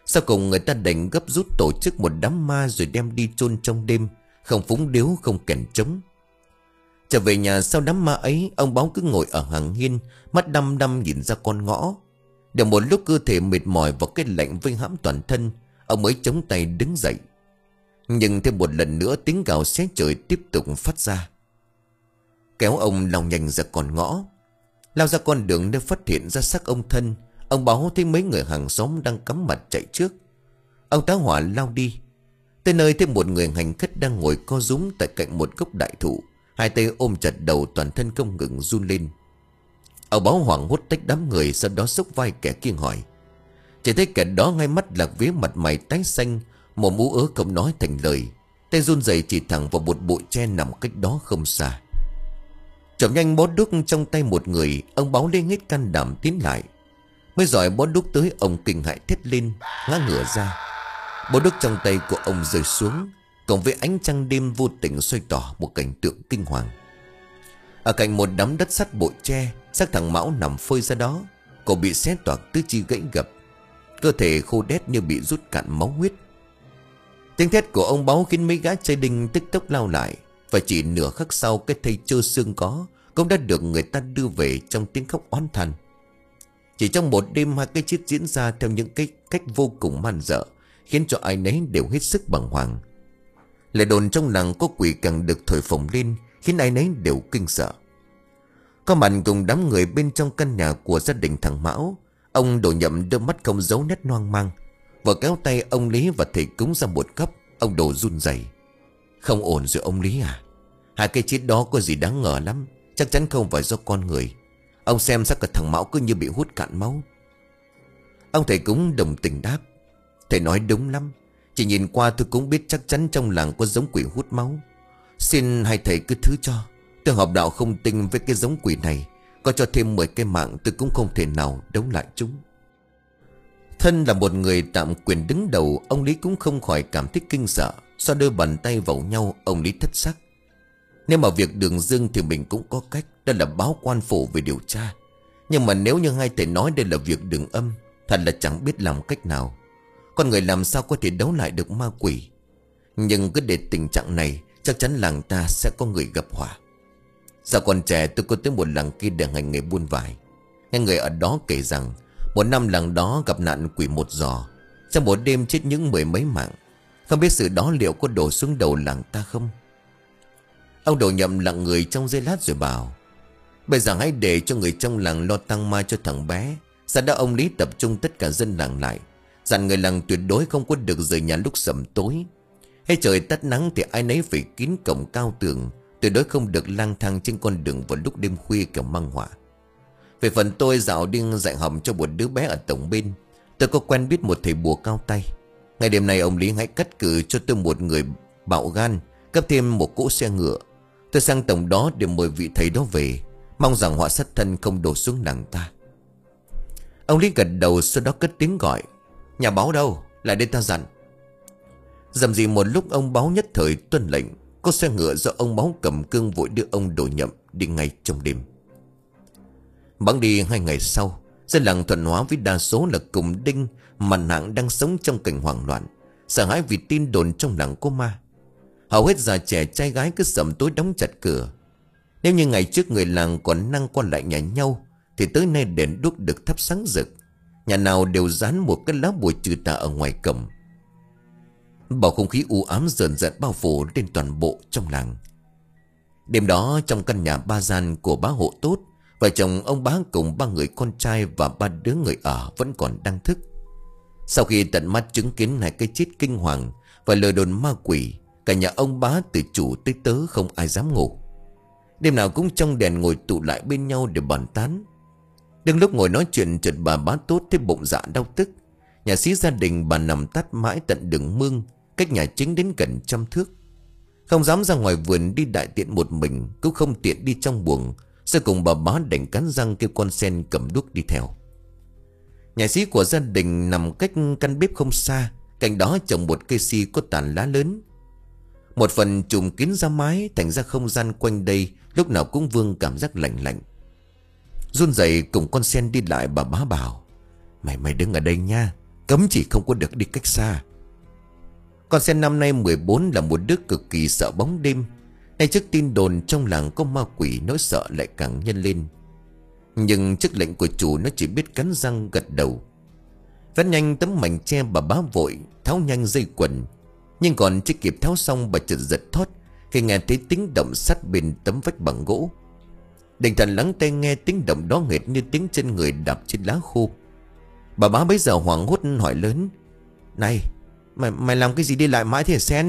Sau cùng người ta đành gấp rút tổ chức một đám ma rồi đem đi chôn trong đêm, không phúng điếu không kèn trống. Trở về nhà sau đám ma ấy, ông Báo cứ ngồi ở hàng hiên, mắt đăm đăm nhìn ra con ngõ. Được một lúc cơ thể mệt mỏi và cái lạnh vây hãm toàn thân, ông mới chống tay đứng dậy. Nhưng thêm một lần nữa tiếng gào xé trời tiếp tục phát ra. Kéo ông lao nhanh ra con ngõ. Lao ra con đường nơi phát hiện ra xác ông Thân, ông Báo thấy mấy người hàng xóm đang cắm mặt chạy trước. Ông tá hỏa lao đi. Tới nơi thấy một người hành khất đang ngồi co rúm tại cạnh một gốc đại thụ, hai tay ôm chặt đầu, toàn thân không ngừng run lên. Ông Báo hoảng hốt tách đám người, sau đó xốc vai kẻ kia hỏi. Chỉ thấy kẻ đó ngay mắt lạc vía, mặt mày tái xanh, mồm ú ớ không nói thành lời, tay run rẩy chỉ thẳng vào một bụi tre nằm cách đó không xa. Chậm nhanh bó đuốc trong tay một người, ông Báo lên hết can đảm tiến lại. Mới giỏi bó đuốc tới, ông kinh hãi thét lên, ngã ngửa ra. Bó đuốc trong tay của ông rơi xuống, cộng với ánh trăng đêm vô tình xoay tỏ một cảnh tượng kinh hoàng. Ở cạnh một đám đất sắt bụi tre, xác thằng Mão nằm phơi ra đó, cổ bị xé toạc tứ chi gãy gập, cơ thể khô đét như bị rút cạn máu huyết. Tiếng thét của ông Báo khiến mấy gã chơi đinh tức tốc lao lại, và chỉ nửa khắc sau cái thây trơ xương có cũng đã được người ta đưa về trong tiếng khóc oán than. Chỉ trong một đêm, hai cái chết diễn ra theo những cái cách vô cùng man dợ, khiến cho ai nấy đều hết sức bàng hoàng. Lời đồn trong làng có quỷ càng được thổi phồng lên, khiến ai nấy đều kinh sợ. Có mặt cùng đám người bên trong căn nhà của gia đình thằng Mão, ông Đồ Nhậm đôi mắt không giấu nét hoang mang, vừa kéo tay ông Lý và thầy cúng ra một góc. Ông Đồ run rẩy. Không ổn rồi ông Lý à? Hai cái chết đó có gì đáng ngờ lắm, chắc chắn không phải do con người. Ông xem xác cả thằng Mão cứ như bị hút cạn máu. Ông thầy cúng đồng tình đáp. Thầy nói đúng lắm, chỉ nhìn qua tôi cũng biết chắc chắn trong làng có giống quỷ hút máu. Xin hai thầy cứ thứ cho. Tôi hợp đạo không tin với cái giống quỷ này, có cho thêm mười cái mạng tôi cũng không thể nào đấu lại chúng. Thân là một người tạm quyền đứng đầu, ông Lý cũng không khỏi cảm thấy kinh sợ. Xoa đôi bàn tay vào nhau, ông Lý thất sắc. Nếu mà việc Đường Dương thì mình cũng có cách, đó là báo quan phủ về điều tra. Nhưng mà nếu như hai thầy nói đây là việc Đường Âm, thật là chẳng biết làm cách nào. Con người làm sao có thể đấu lại được ma quỷ. Nhưng cứ để tình trạng này, chắc chắn làng ta sẽ có người gặp họa. Giờ còn trẻ tôi có tới một làng kia để hành nghề buôn vải. Nghe người ở đó kể rằng một năm làng đó gặp nạn quỷ một giò, trong một đêm chết những mười mấy mạng. Không biết sự đó liệu có đổ xuống đầu làng ta không? Ông Đồ Nhậm lặng người trong giây lát rồi bảo. Bây giờ hãy để cho người trong làng lo tăng ma cho thằng bé. Sau đó ông Lý tập trung tất cả dân làng lại, dặn người làng tuyệt đối không có được rời nhà lúc sẩm tối. Hay trời tắt nắng thì ai nấy phải kín cổng cao tường, tuyệt đối không được lang thang trên con đường vào lúc đêm khuya kiểu mang họa. Về phần tôi dạo đi dạy học cho một đứa bé ở tổng bên. Tôi có quen biết một thầy bùa cao tay. Ngày đêm nay ông Lý hãy cắt cử cho tôi một người bạo gan, cấp thêm một cỗ xe ngựa. Tôi sang tổng đó để mời vị thầy đó về, mong rằng họa sát thân không đổ xuống làng ta. Ông Lý gật đầu, sau đó cất tiếng gọi. Nhà báo đâu? Lại đây ta dặn. Dầm gì một lúc ông Báo nhất thời tuân lệnh. Có xe ngựa do ông Báo cầm cương vội đưa ông Đồ Nhậm đi ngay trong đêm. Bẵng đi hai ngày sau, dân làng Thuận Hóa với đa số là cùng đinh mà nặng đang sống trong cảnh hoảng loạn, sợ hãi vì tin đồn trong làng có ma. Hầu hết già trẻ trai gái cứ sầm tối đóng chặt cửa. Nếu như ngày trước người làng còn năng qua lại nhà nhau, thì tới nay đèn đuốc được thắp sáng rực, nhà nào đều dán một cái lá bùa trừ tà ở ngoài cổng. Bầu không khí u ám dần dần bao phủ lên toàn bộ trong làng. Đêm đó trong căn nhà ba gian của bá Hộ Tốt, vợ chồng ông Bá cùng ba người con trai và ba đứa người ở vẫn còn đang thức. Sau khi tận mắt chứng kiến hai cái chết kinh hoàng và lời đồn ma quỷ, cả nhà ông Bá từ chủ tới tớ không ai dám ngủ. Đêm nào cũng trong đèn ngồi tụ lại bên nhau để bàn tán. Đừng lúc ngồi nói chuyện, chợt bà Bá Tốt thấy bụng dạ đau tức. Nhà xí gia đình bà nằm tắt mãi tận đường mương, cách nhà chính đến gần trăm thước. Không dám ra ngoài vườn đi đại tiện một mình, cũng không tiện đi trong buồng. Sau cùng bà Bá đành cắn răng kêu con sen cầm đuốc đi theo. Nhà xí của gia đình nằm cách căn bếp không xa, cạnh đó trồng một cây si có tàn lá lớn. Một phần trùm kín ra mái, thành ra không gian quanh đây lúc nào cũng vương cảm giác lạnh lạnh. Run rẩy cùng con sen đi lại, bà Bá bảo: Mày mày đứng ở đây nha, Cấm chỉ không có được đi cách xa. Con Sen năm nay mười bốn là một đứa cực kỳ sợ bóng đêm. Nay trước tin đồn trong làng có ma quỷ, nỗi sợ lại càng nhân lên. Nhưng trước lệnh của chủ nó chỉ biết cắn răng gật đầu. Vén nhanh tấm mảnh che, bà bá vội tháo nhanh dây quần. Nhưng còn chưa kịp tháo xong, bà chợt giật thót khi nghe thấy tiếng động sát bên tấm vách bằng gỗ. Định thần lắng tai nghe tiếng động đó hệt như tiếng chân người đạp trên lá khô. Bà bá bấy giờ hoảng hốt hỏi lớn: Này, mày, mày làm cái gì đi lại mãi thế Sen?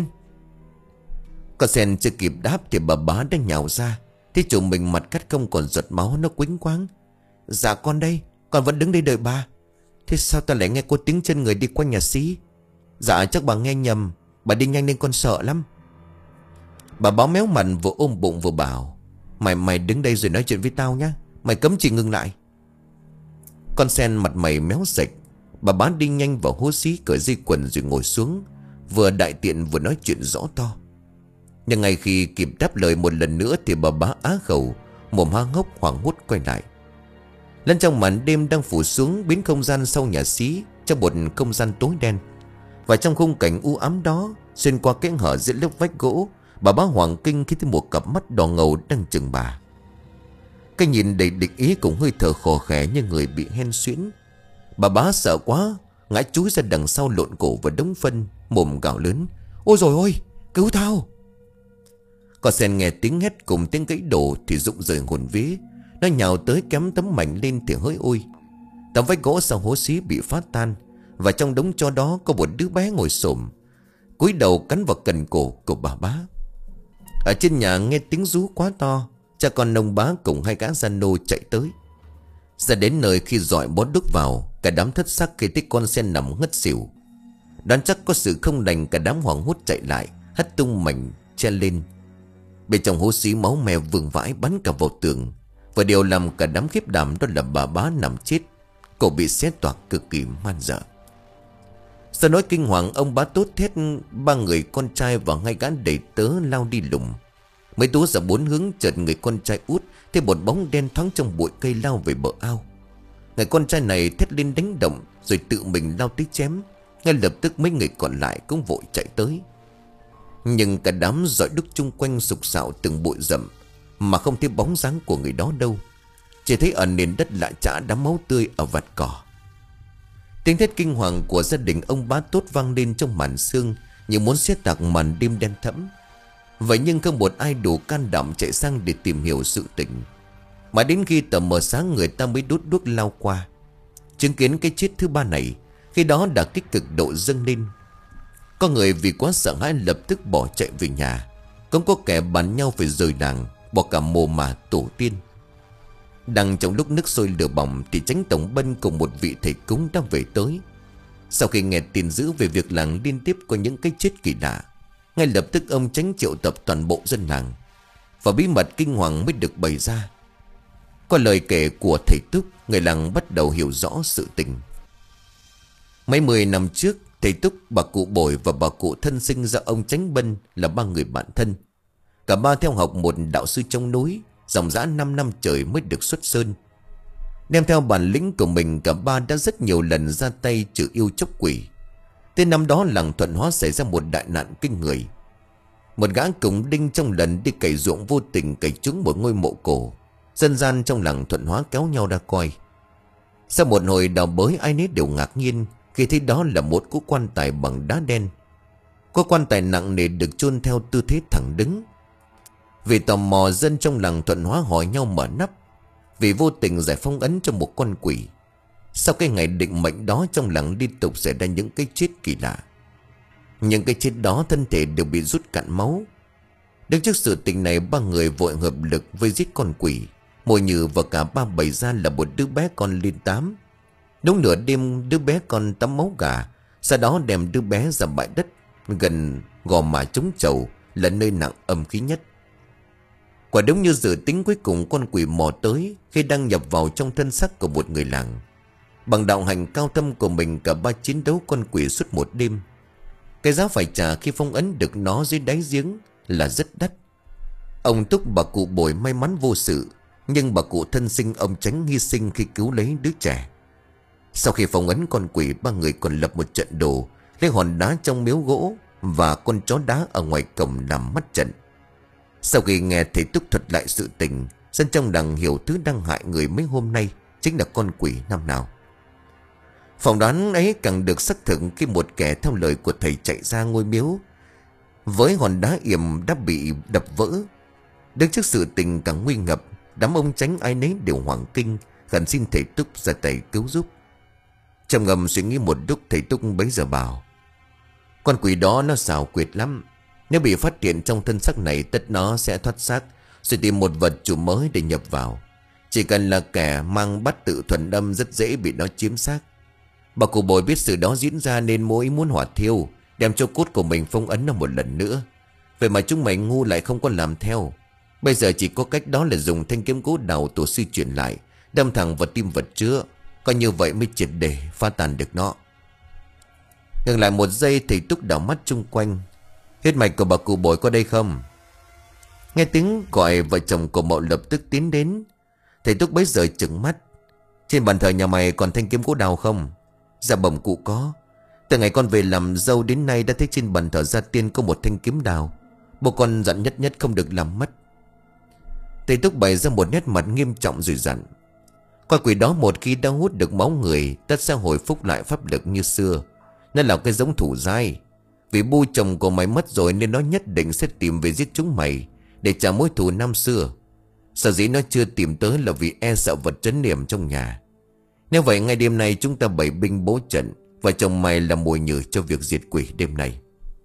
Con Sen chưa kịp đáp thì bà bá đã nhào ra. Thấy chủ mình mặt cắt không còn giọt máu, nó quĩnh quáng: Dạ con đây, con vẫn đứng đây đợi bà. Thế sao ta lại nghe có tiếng chân người đi quanh nhà xí? Dạ chắc bà nghe nhầm, bà đi nhanh nên con sợ lắm. Bà báo méo mặt vừa ôm bụng vừa bảo: Mày mày đứng đây rồi nói chuyện với tao nhá. Mày cấm chỉ ngừng lại. Con Sen mặt mày méo sạch. Bà bá đi nhanh vào hố xí, cởi dây quần rồi ngồi xuống, vừa đại tiện vừa nói chuyện rõ to. Nhưng ngay khi kịp đáp lời một lần nữa thì bà bá á khẩu, mồm há hốc hoảng hốt quay lại. Lẫn trong màn đêm đang phủ xuống, biến không gian sau nhà xí trong một không gian tối đen. Và trong khung cảnh u ám đó, xuyên qua kẽ hở giữa lớp vách gỗ, bà bá hoàng kinh khi thấy một cặp mắt đỏ ngầu đang chừng bà. Cái nhìn đầy địch ý cùng hơi thở khò khè như người bị hen suyễn. Bà bá sợ quá, ngã chúi ra đằng sau lộn cổ vào đống phân, mồm gào lớn: Ôi dồi ôi, cứu tao! Con Sen nghe tiếng hét cùng tiếng gãy đổ thì rụng rời hồn vía. Nó nhào tới kéo tấm mảnh lên thì hỡi ôi, tấm vách gỗ sau hố xí bị phá tan. Và trong đống tro đó có một đứa bé ngồi xổm, cúi đầu cắn vào cần cổ của bà bá. Ở trên nhà nghe tiếng rú quá to, cha con nông bá cùng hai gã gian nô chạy tới. Ra đến nơi khi dọi bó đuốc vào, cả đám thất sắc khi thấy con Sen nằm ngất xỉu. Đoán chắc có sự không lành, cả đám hoảng hốt chạy lại, hất tung mảnh che lên. Bên trong hố xí máu me vương vãi bắn cả vào tường. Và điều làm cả đám khiếp đảm đó là bà bá nằm chết, cổ bị xé toạc cực kỳ man dợ. Sau nỗi kinh hoàng, ông bá Tốt thét ba người con trai và ngay gã đầy tớ lao đi lùng. Mấy tú ra bốn hướng, chợt người con trai út thấy một bóng đen thoáng trong bụi cây lao về bờ ao. Người con trai này thét lên đánh động rồi tự mình lao tới chém. Ngay lập tức mấy người còn lại cũng vội chạy tới. Nhưng cả đám dọi đuốc chung quanh sục sạo từng bụi rậm mà không thấy bóng dáng của người đó đâu. Chỉ thấy ở nền đất lạ chã đám máu tươi ở vạt cỏ. Tiếng thét kinh hoàng của gia đình ông bá Tốt vang lên trong màn sương, như muốn xé tạc màn đêm đen thẫm. Vậy nhưng không một ai đủ can đảm chạy sang để tìm hiểu sự tình. Mà đến khi tờ mờ sáng, người ta mới đốt đuốc lao qua, chứng kiến cái chết thứ ba này. Khi đó đã kích cực độ dâng lên. Có người vì quá sợ hãi lập tức bỏ chạy về nhà. Cũng có kẻ bàn nhau phải rời làng, bỏ cả mồ mả tổ tiên. Đang trong lúc nước sôi lửa bỏng thì Chánh Tổng Bân cùng một vị thầy cúng đã về tới. Sau khi nghe tin dữ về việc làng liên tiếp có những cái chết kỳ lạ, ngay lập tức ông Chánh triệu tập toàn bộ dân làng. Và bí mật kinh hoàng mới được bày ra. Qua lời kể của thầy Túc, người làng bắt đầu hiểu rõ sự tình. Mấy mươi năm trước, thầy Túc, bà cụ Bồi và bà cụ thân sinh ra ông Chánh Bân là ba người bạn thân. Cả ba theo học một đạo sư trong núi, dòng dã năm năm trời mới được xuất sơn. Đem theo bản lĩnh của mình, cả ba đã rất nhiều lần ra tay trừ yêu chốc quỷ. Tới năm đó làng Thuận Hóa xảy ra một đại nạn kinh người. Một gã cùng đinh trong lần đi cày ruộng vô tình cày trúng một ngôi mộ cổ. Dân gian trong làng Thuận Hóa kéo nhau ra coi. Sau một hồi đào bới, ai nấy đều ngạc nhiên khi thấy đó là một cỗ quan tài bằng đá đen. Có quan tài nặng nề được chôn theo tư thế thẳng đứng. Vì tò mò, dân trong làng Thuận Hóa hỏi nhau mở nắp, vì vô tình giải phong ấn cho một con quỷ. Sau cái ngày định mệnh đó, trong làng liên tục xảy ra những cái chết kỳ lạ. Những cái chết đó thân thể đều bị rút cạn máu. Đứng trước sự tình này, ba người vội hợp lực với giết con quỷ. Mồi nhử và cả ba bày ra là một đứa bé con lên tám. Đúng nửa đêm, đứa bé con tắm máu gà. Sau đó đem đứa bé ra bãi đất gần gò mả trống chầu, là nơi nặng âm khí nhất. Quả đúng như dự tính, cuối cùng con quỷ mò tới khi đang nhập vào trong thân xác của một người làng. Bằng đạo hành cao thâm của mình, cả ba chiến đấu con quỷ suốt một đêm. Cái giá phải trả khi phong ấn được nó dưới đáy giếng là rất đắt. Ông Túc, bà cụ Bồi may mắn vô sự, nhưng bà cụ thân sinh ông Chánh hy sinh khi cứu lấy đứa trẻ. Sau khi phong ấn con quỷ, ba người còn lập một trận đồ, lấy hòn đá trong miếu gỗ và con chó đá ở ngoài cổng làm mắt trận. Sau khi nghe thầy Túc thuật lại sự tình, dân trong làng hiểu thứ đang hại người mấy hôm nay chính là con quỷ năm nào. Phỏng đoán ấy càng được xác thực khi một kẻ theo lời của thầy chạy ra ngôi miếu với hòn đá yểm đã bị đập vỡ. Đứng trước sự tình càng nguy ngập, đám ông tránh ai nấy đều hoảng kinh, khẩn xin thầy Túc ra tay cứu giúp. Trong ngầm suy nghĩ một lúc, thầy Túc bấy giờ bảo: con quỷ đó nó xảo quyệt lắm. Nếu bị phát hiện trong thân xác này, tất nó sẽ thoát xác rồi tìm một vật chủ mới để nhập vào. Chỉ cần là kẻ mang bát tự thuần âm rất dễ bị nó chiếm xác. Bà cụ Bồi biết sự đó diễn ra nên mỗi muốn hỏa thiêu, đem cho cốt của mình phong ấn nó một lần nữa. Vậy mà chúng mày ngu lại không có làm theo. Bây giờ chỉ có cách đó là dùng thanh kiếm gỗ đào tổ sư truyền lại, đâm thẳng vào tim vật chứa. Coi như vậy mới triệt để phá tan được nó. Ngừng lại một giây, thầy Túc đảo mắt chung quanh. Huyết mạch của bà cụ Bồi có đây không? Nghe tiếng gọi, vợ chồng của Mậu lập tức tiến đến. Thầy Túc bấy giờ trừng mắt: trên bàn thờ nhà mày còn thanh kiếm gỗ đào không? Dạ bẩm cụ có. Từ ngày con về làm dâu đến nay đã thấy trên bàn thờ gia tiên có một thanh kiếm đào. Bố con dặn nhất nhất không được làm mất. Thầy Túc bày ra một nét mặt nghiêm trọng rồi dặn: con quỷ đó một khi đã hút được máu người, tất sẽ hồi phục lại pháp lực như xưa. Nó là cái giống thủ dai. Vì bu chồng của mày mất rồi nên nó nhất định sẽ tìm về giết chúng mày để trả mối thù năm xưa. Sở dĩ nó chưa tìm tới là vì e sợ vật trấn niệm trong nhà. Nếu vậy ngay đêm nay chúng ta bày binh bố trận, và chồng mày là mồi nhử cho việc diệt quỷ đêm nay.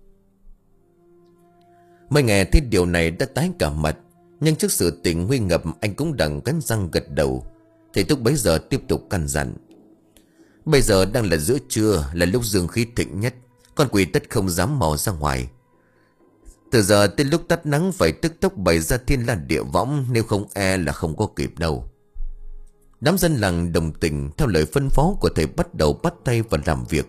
Mới nghe thấy điều này đã tái cả mặt, nhưng trước sự tình nguy ngập anh cũng đành cắn răng gật đầu. Thầy Túc bấy giờ tiếp tục căn dặn: bây giờ đang là giữa trưa, là lúc dương khí thịnh nhất. Con quỷ tất không dám mò ra ngoài. Từ giờ tới lúc tắt nắng phải tức tốc bày ra thiên la địa võng, nếu không e là không có kịp đâu. Đám dân làng đồng tình theo lời phân phó của thầy, bắt đầu bắt tay vào làm việc.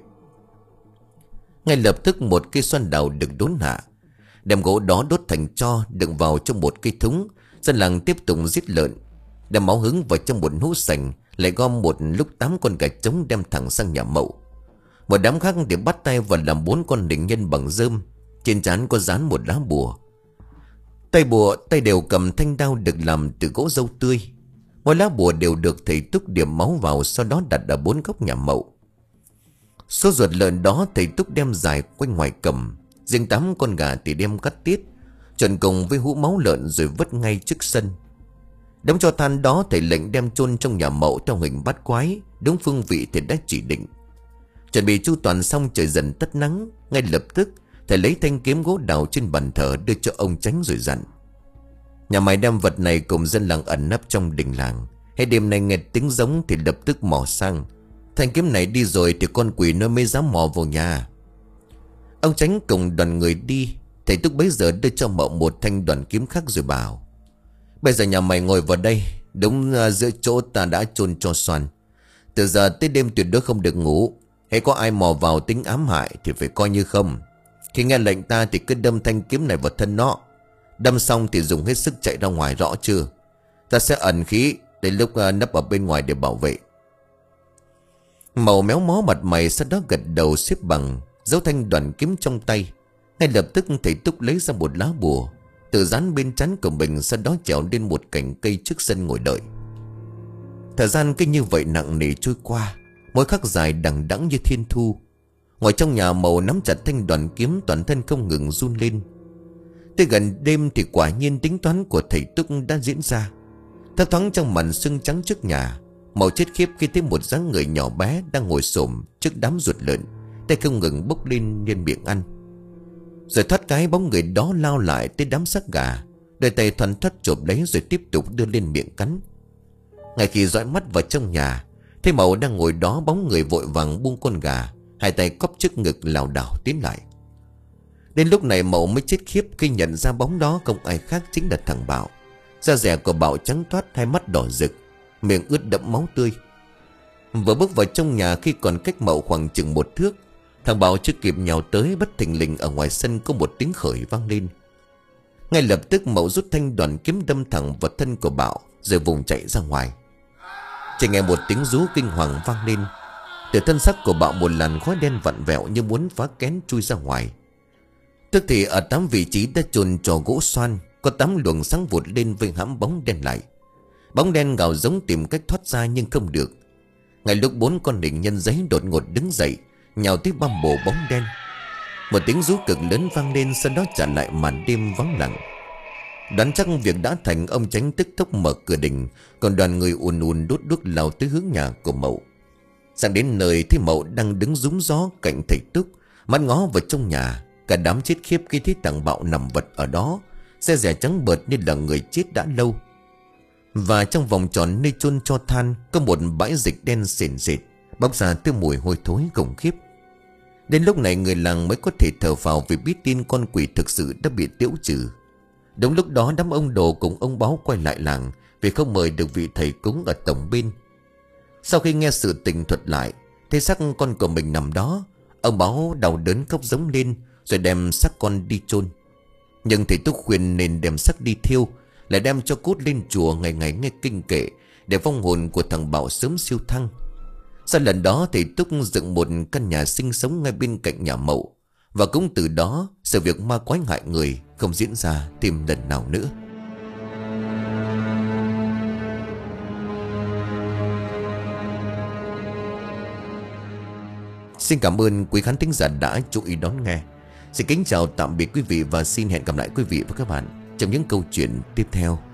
Ngay lập tức một cây xoan đào được đốn hạ, đem gỗ đó đốt thành tro, đựng vào trong một cây thúng. Dân làng tiếp tục giết lợn, đem máu hứng vào trong một hũ sành, lại gom một lúc tám con gà trống đem thẳng sang nhà Mậu. Một đám khác để bắt tay vào làm bốn con định nhân bằng rơm, trên trán có dán một lá bùa. Tay bùa tay đều cầm thanh đao được làm từ gỗ dâu tươi. Mỗi lá bùa đều được thầy Túc điểm máu vào, sau đó đặt ở bốn góc nhà Mậu. Số ruột lợn đó thầy Túc đem dài quanh ngoài cầm, riêng tám con gà thì đem cắt tiết, trộn cùng với hũ máu lợn rồi vứt ngay trước sân. Đống tro than đó thầy lệnh đem chôn trong nhà Mậu theo hình bát quái, đúng phương vị thầy đã chỉ định. Chuẩn bị chu toàn xong, trời dần tắt nắng. Ngay lập tức thầy lấy thanh kiếm gỗ đào trên bàn thờ đưa cho ông Chánh rồi dặn: nhà mày đem vật này cùng dân làng ẩn nấp trong đình làng. Hay đêm nay nghe tiếng giống thì lập tức mò sang. Thanh kiếm này đi rồi thì con quỷ nó mới dám mò vào nhà. Ông Chánh cùng đoàn người đi. Thầy Túc bấy giờ đưa cho Mậu một thanh đoàn kiếm khác rồi bảo: bây giờ nhà mày ngồi vào đây, đúng giữa chỗ ta đã chôn cho xoan. Từ giờ tới đêm tuyệt đối không được ngủ. Hay có ai mò vào tính ám hại thì phải coi như không. Khi nghe lệnh ta thì cứ đâm thanh kiếm này vào thân nó. Đâm xong thì dùng hết sức chạy ra ngoài, rõ chưa? Ta sẽ ẩn khí đến lúc nấp ở bên ngoài để bảo vệ. Màu méo mó mặt mày, sau đó gật đầu xếp bằng, giấu thanh đoàn kiếm trong tay. Ngay lập tức thầy Túc lấy ra một lá bùa, tự dán bên trán của mình, sau đó trèo lên một cành cây trước sân ngồi đợi. Thời gian cứ như vậy nặng nề trôi qua, mỗi khắc dài đằng đẵng như thiên thu. Ngoài trong nhà Mậu nắm chặt thanh đoàn kiếm, toàn thân không ngừng run lên. Tới gần đêm thì quả nhiên tính toán của thầy Túc đã diễn ra. Thấp thoáng trong màn sương trắng trước nhà, Mậu chết khiếp khi thấy một dáng người nhỏ bé đang ngồi xổm trước đám ruột lợn, tay không ngừng bốc lên lên miệng ăn. Rồi thoát cái bóng người đó lao lại tới đám xác gà, đôi tay thoăn thoắt chộp lấy rồi tiếp tục đưa lên miệng cắn. Ngay khi dõi mắt vào trong nhà, thấy Mậu đang ngồi đó, bóng người vội vàng buông con gà, hai tay cóp trước ngực lảo đảo tiến lại. Đến lúc này Mậu mới chết khiếp khi nhận ra bóng đó không ai khác chính là thằng Bảo. Da dẻ của Bảo trắng toát, hai mắt đỏ rực, miệng ướt đẫm máu tươi. Vừa bước vào trong nhà, khi còn cách Mậu khoảng chừng một thước, thằng Bảo chưa kịp nhào tới, bất thình lình ở ngoài sân có một tiếng khởi vang lên. Ngay lập tức Mậu rút thanh đoàn kiếm đâm thẳng vào thân của Bảo, rồi vùng chạy ra ngoài. Chỉ nghe một tiếng rú kinh hoàng vang lên. Từ thân xác của Bạo một làn khói đen vặn vẹo như muốn phá kén chui ra ngoài. Tức thì ở tám vị trí đã chôn trò gỗ xoan, có tám luồng sáng vụt lên với hãm bóng đen lại. Bóng đen gào giống tìm cách thoát ra nhưng không được. Ngay lúc bốn con hình nhân giấy đột ngột đứng dậy, nhào tiếp băm bổ bóng đen. Một tiếng rú cực lớn vang lên, sau đó trả lại màn đêm vắng lặng. Đoán chắc việc đã thành, ông Chánh tức tốc mở cửa đình, còn đoàn người ùn ùn đốt đuốc lao tới hướng nhà của Mậu. Sang đến nơi thấy Mậu đang đứng rúm gió cạnh thầy Túc, mắt ngó vào trong nhà. Cả đám chết khiếp khi thấy thằng Bạo nằm vật ở đó, xe rẻ trắng bợt như là người chết đã lâu. Và trong vòng tròn nơi chôn cho than có một bãi dịch đen sền sệt, bốc ra từ mùi hôi thối khủng khiếp. Đến lúc này người làng mới có thể thở phào vì biết tin con quỷ thực sự đã bị tiễu trừ. Đúng lúc đó đám ông Đồ cùng ông Báo quay lại làng vì không mời được vị thầy cúng ở tổng bên. Sau khi nghe sự tình thuật lại, thấy xác con của mình nằm đó, ông Báo đau đớn khóc giống lên rồi đem xác con đi chôn. Nhưng thầy Túc khuyên nên đem xác đi thiêu, lại đem cho cốt lên chùa ngày ngày nghe kinh kệ để vong hồn của thằng Bảo sớm siêu thăng. Sau lần đó thầy Túc dựng một căn nhà sinh sống ngay bên cạnh nhà Mậu, và cũng từ đó sự việc ma quái hại người không diễn ra thêm lần nào nữa. Xin cảm ơn quý khán thính giả đã chú ý đón nghe. Xin kính chào tạm biệt quý vị và xin hẹn gặp lại quý vị và các bạn trong những câu chuyện tiếp theo.